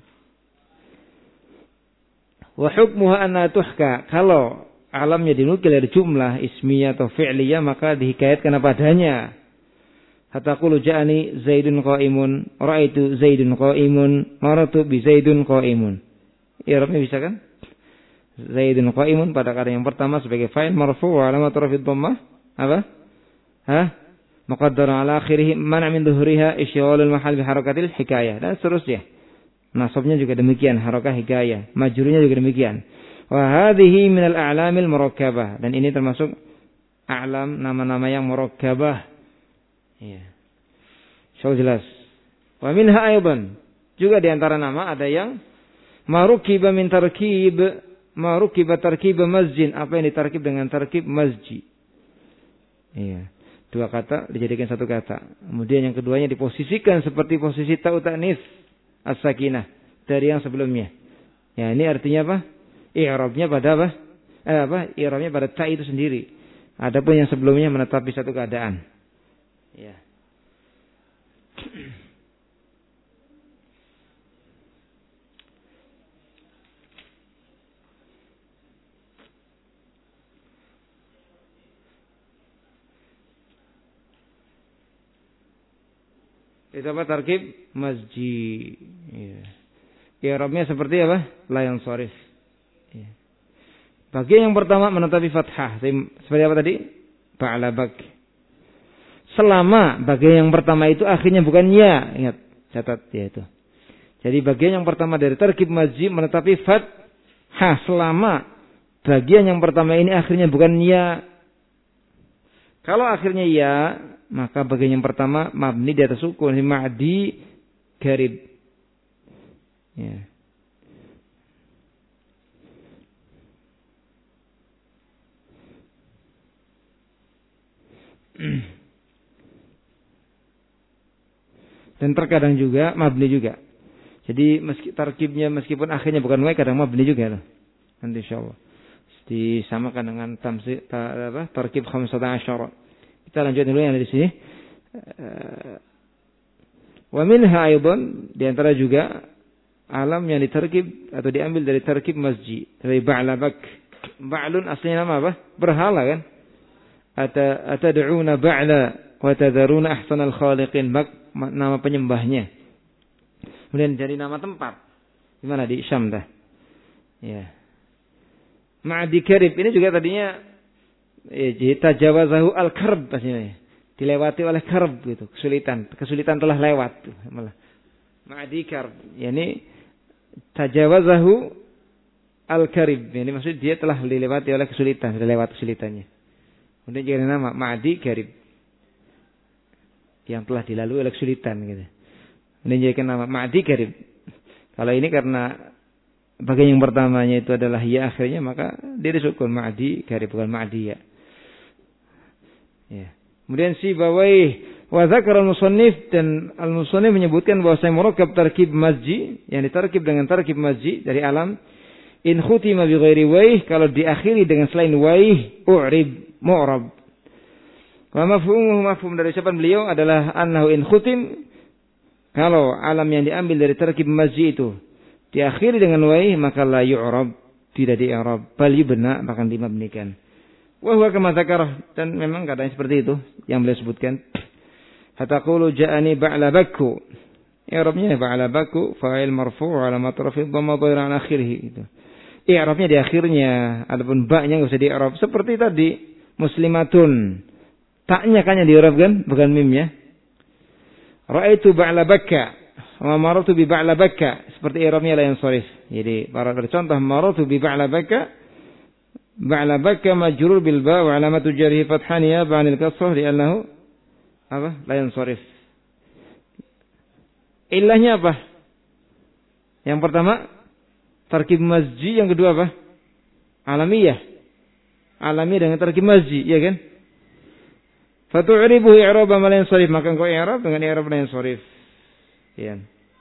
Wa hukmuha anna tuhka. Kalau alamnya dinukil dari jumlah ismiyah atau fi'liyah, maka dihikayatkan padanya. Hatta qulu ja'ani Zaidun qa'imun, ra'aitu Zaidun qa'imun, maratu bi Zaidun qa'imun. I'rabnya bisa kan? Zaidun qa'imun pada kata yang pertama sebagai fa'il marfu' wa alamat raf'i dhammah apa? Muqaddar ala akhirih man' min dhuhriha isyghal al-mahall bi harakatil hikayah. Dan seterusnya. Nasabnya juga demikian, harakah hikayah. Majrurnya juga demikian. Wa hadhihi min al-a'lamil murakkabah. Dan ini termasuk a'lam, nama-nama yang murakkabah. Iya. Insyaallah jelas. Wa minha aidan. Juga di antara nama ada yang marukiba min tarkib, marukiba tarkib masjid, apa yang ditarkib dengan tarkib masjid. Iya. Dua kata dijadikan satu kata. Kemudian yang keduanya diposisikan seperti posisi ta'u ta'nits as-sakinah dari yang sebelumnya. Ya, ini artinya apa? I'rabnya pada apa? I'rabnya pada ta itu sendiri. Adapun yang sebelumnya menetapi satu keadaan. Ya. Itu apa? Tarkib masjid. Ya. I'rabnya seperti apa? La yansharif. Ya. Bagian yang pertama menetapi fathah. Seperti apa tadi? Ba'labak. Selama bagian yang pertama itu akhirnya bukan ya. Ingat, catat ya itu. Jadi bagian yang pertama dari tarkib masjid menetapi fathah. Selama bagian yang pertama ini akhirnya bukan ya. Kalau akhirnya ya, maka bagian yang pertama mabni di atas sukun, ma'di garib. Ya. Dan terkadang juga mabni juga. Jadi tarkibnya meskipun akhirnya bukan wa, kadang mabni juga loh. Nanti insyaallah disamakan dengan tarkib 15. Kita lanjut dulu yang ada di sini. Wa minha aidan, di antara juga alam yang ditarkib atau diambil dari tarkib masjid. Dari ba'labak. Ba'lun aslinya nama apa? Berhala kan? Atad'una ba'la wa tadharuna ahsanal khaliqin. Nama penyembahnya. Kemudian jadi nama tempat. Di mana? Di Syam dah. Ya. Ma'di karib ini juga tadinya tajawazahu al-karb pastinya. Dilewati oleh karb gitu, kesulitan telah lewat malah. Ma'di karb, yakni tajawazahu al-karib. Ini maksudnya dia telah dilewati oleh kesulitan, sudah lewat kesulitannya. Kemudian jadi nama Ma'di karib. Yang telah dilalui oleh kesulitan gitu. Ini jadi nama Ma'di karib. Kalau ini karena bagian yang pertamanya itu adalah ya akhirnya, maka dia disukun Ma'di karib, bukan Ma'diya. Ya. Kemudian Sibawayh wa dzakara al-musannif, dan al-musannif menyebutkan bahwa saya murakkab tarkib masjid yang ditarkib dengan tarkib masjid dari alam in khutima bi ghairi wayh, kalau diakhiri dengan selain wayh u'rib mu'rab. Wa mafhum dari ucapan beliau adalah annahu in khutim, kalau alam yang diambil dari tarkib masjid itu diakhiri dengan wayh, maka la yu'rab, tidak di-i'rab, bal yubna, bahkan dimabnikan. Wa huwa kama dzakarah, dan memang keadaan seperti itu yang beliau sebutkan. Hatta qulu ja'ani ba'labakku. I'rabnya ba'labakku fa'il marfu' alamat rafi' dhamma dhahir an akhirih itu. I'rabnya di akhirnya, adapun ba'nya enggak usah di-i'rab. Seperti tadi muslimatun. Ta'nya kan yang di-i'rab kan, bukan mimnya. Ra'aitu ba'labakka wa maratu bi ba'labakka, seperti i'rabnya la yansharif. Jadi para contoh maratu bi ba'labakka ba'labaka majrur bil ba wa alamatu jarhi fathan ya ba'anil kasrah li'annahu apa? La yansharif. Ilahnya apa? Yang pertama tarkib mazji, yang kedua apa? Alamiyah. Alami dengan tarkib mazji, ya kan? Fatu'ribuhu i'raba ma la yansharif, maka engkau i'rab dengan i'rab la yansharif. Ya.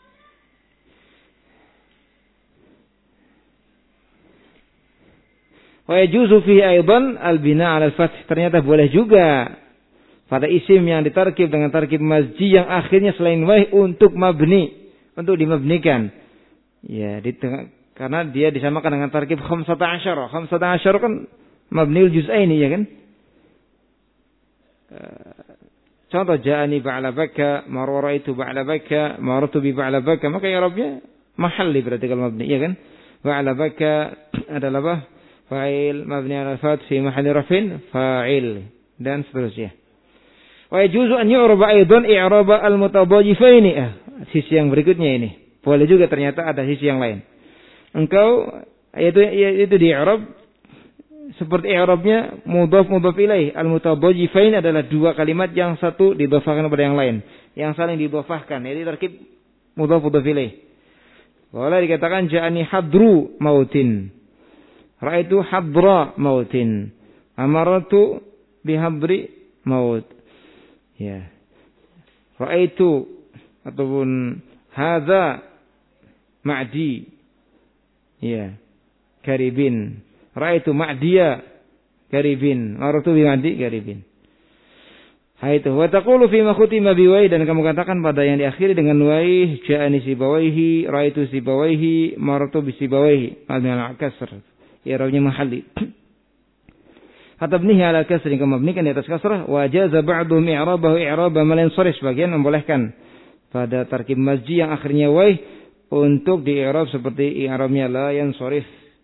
Wa yajuzu fihi aidan al-bina' 'ala al-fath. Ternyata boleh juga pada isim yang ditarkib dengan tarkib mazji yang akhirnya selain waih untuk mabni, untuk dimabnikan. Ya, karena dia disamakan dengan tarkib 15. 15 kan mabniul juz'aini, ya kan? Contoh ja'ani ba'labaka, mararaitu ba'labaka, marartu bi ba'labaka, maka i'rabnya mahalli berarti kalau mabni, ya kan? Ba'labaka adalah apa? Fa'il mabni 'ala al-fath fi mahalli raf'in fa'il dan seterusnya. Wa yajuzu an yu'raba aidan i'raba al-mutadhajifaini. Sisi yang berikutnya ini. Boleh juga ternyata ada sisi yang lain. Engkau itu di i'rab seperti i'rabnya mudhaf mudhaf ilaih. Al-mutadhajifain adalah dua kalimat yang satu didhafahkan kepada yang lain, yang saling didhafahkan. Jadi tarkib mudhaf mudhaf ilaih. Boleh dikatakan ja'ani hadru mautin. Ra'aitu hadra mautin. Amaratu bihadri maut. Ya. Ra'aitu ataupun hadza ma'di. Ya. Karibin. Ra'aitu ma'diya karibin. Maratu bi ma'di karibin. Haitu wa taqulu fi ma khutima bi wai, dan kamu katakan pada yang diakhiri dengan wai, ja'ani sibawaihi, ra'aitu sibawaihi, maratu bi sibawaihi. Al kasr. Ya rawnya mahalli. Hatabnihi ala kasrin, kamu mabnikan di atas kasrah. Wa jaza ba'dhum i'rabahu i'raba ma la yansharif, sebagian membolehkan pada tarkib mazji yang akhirnya wai untuk di i'rab seperti i'rabnya la yansharif.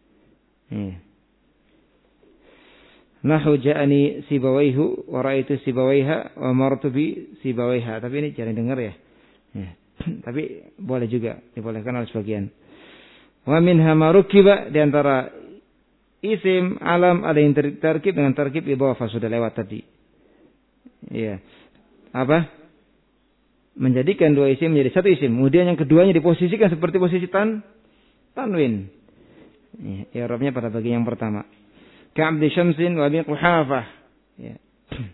Nahu ja'ani sibawaihu wa ra'aitu sibawaiha wa martu bi sibawaiha. Tapi ini jangan dengar ya. Tapi boleh juga, dibolehkan oleh sebagian. Wa minha ma rukiba, di antara isim alam ada yang terkib dengan tarkib idhafah, sudah lewat tadi. Ya. Apa? Menjadikan dua isim menjadi satu isim. Kemudian yang keduanya diposisikan seperti posisi tanwin. Ya, i'rabnya pada bagian yang pertama. Ka'abdi syamsin wa bi quhafah. Ya.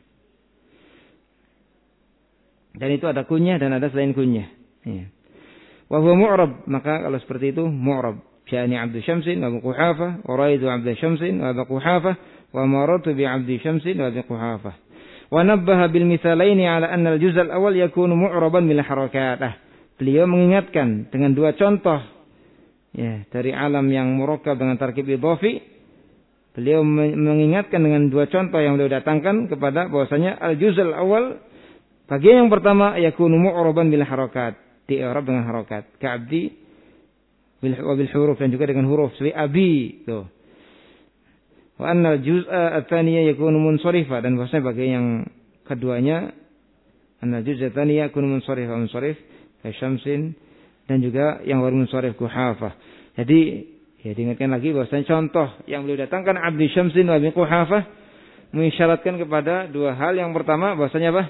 Dan itu ada kunyah dan ada selain kunyah. Ya. Wa huwa mu'rab, maka kalau seperti itu mu'rab. Ja'ani 'abdu syamsin wa bi quhafah, wa ra'aitu 'abda syamsin wa bi quhafah, wa marartu bi 'abdi syamsin wa bi quhafah. Wa nabbaha bil mithalaini 'ala anna al-juz' al-awwal yakunu mu'raban bil harakat. Beliau mengingatkan dengan dua contoh ya dari alam yang murakkab dengan tarkib idhafi. Beliau mengingatkan dengan dua contoh yang beliau datangkan kepada bahwasanya al-juz' al-awwal bagian yang pertama yakunu mu'raban bil harakat, di-i'rab dengan harakat. Ka'abdi bil huruf, dan juga dengan huruf seperti abi tuh. Wa anna al-juz'a ats-tsaniyya yakunu munsharifah, dan bahwasanya bagian yang keduanya anna al-juz'a ats-tsaniyya yakunu munsharif ka syamsin, dan juga yang baru munsharif quhafah. Jadi ya diingatkan lagi bahwasanya contoh yang beliau datangkan abdi syamsin wa bi quhafah mengisyaratkan kepada dua hal. Yang pertama bahwasanya apa?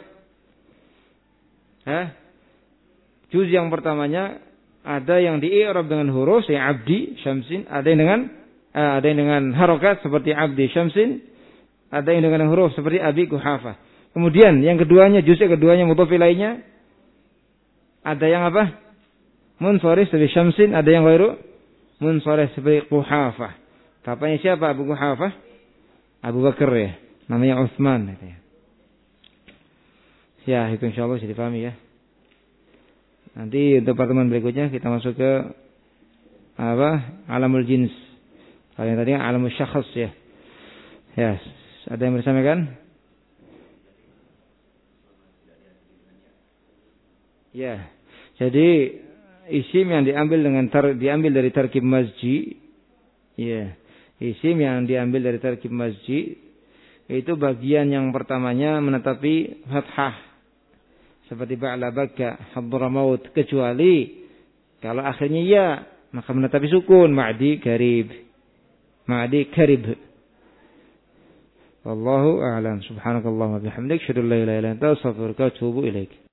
Juz yang pertamanya ada yang di-i'rab dengan huruf ya abdi syamsin, ada yang dengan harokat seperti abdi syamsin, ada yang dengan huruf seperti abi quhafah. Kemudian yang keduanya, juz keduanya mudhaf ilaihnya ada yang apa? Munsharif seperti syamsin, ada yang ghairu munsharif seperti quhafah. Bapaknya siapa Abu Quhafah? Abu Bakar ya. Namanya Utsman ya. Ya, itu insyaallah bisa dipahami ya. Nanti untuk pertemuan berikutnya kita masuk ke alamul jins. Kalau yang tadi alamul syakhs ya. Ya, ada yang bersamaan? Ya. Jadi isim yang diambil dari tarkib mazji, ya. Isim yang diambil dari tarkib mazji itu bagian yang pertamanya menetapi fathah. Seperti ba'labaka, hadra maut, kecuali kalau akhirnya ya, maka menetapi sukun, ma'di karib. Ma'di karib. Wallahu a'lam. Subhanakallahumma bihamdik, asyhadu an la ilaha illa anta, astaghfiruka wa atubu ilaik.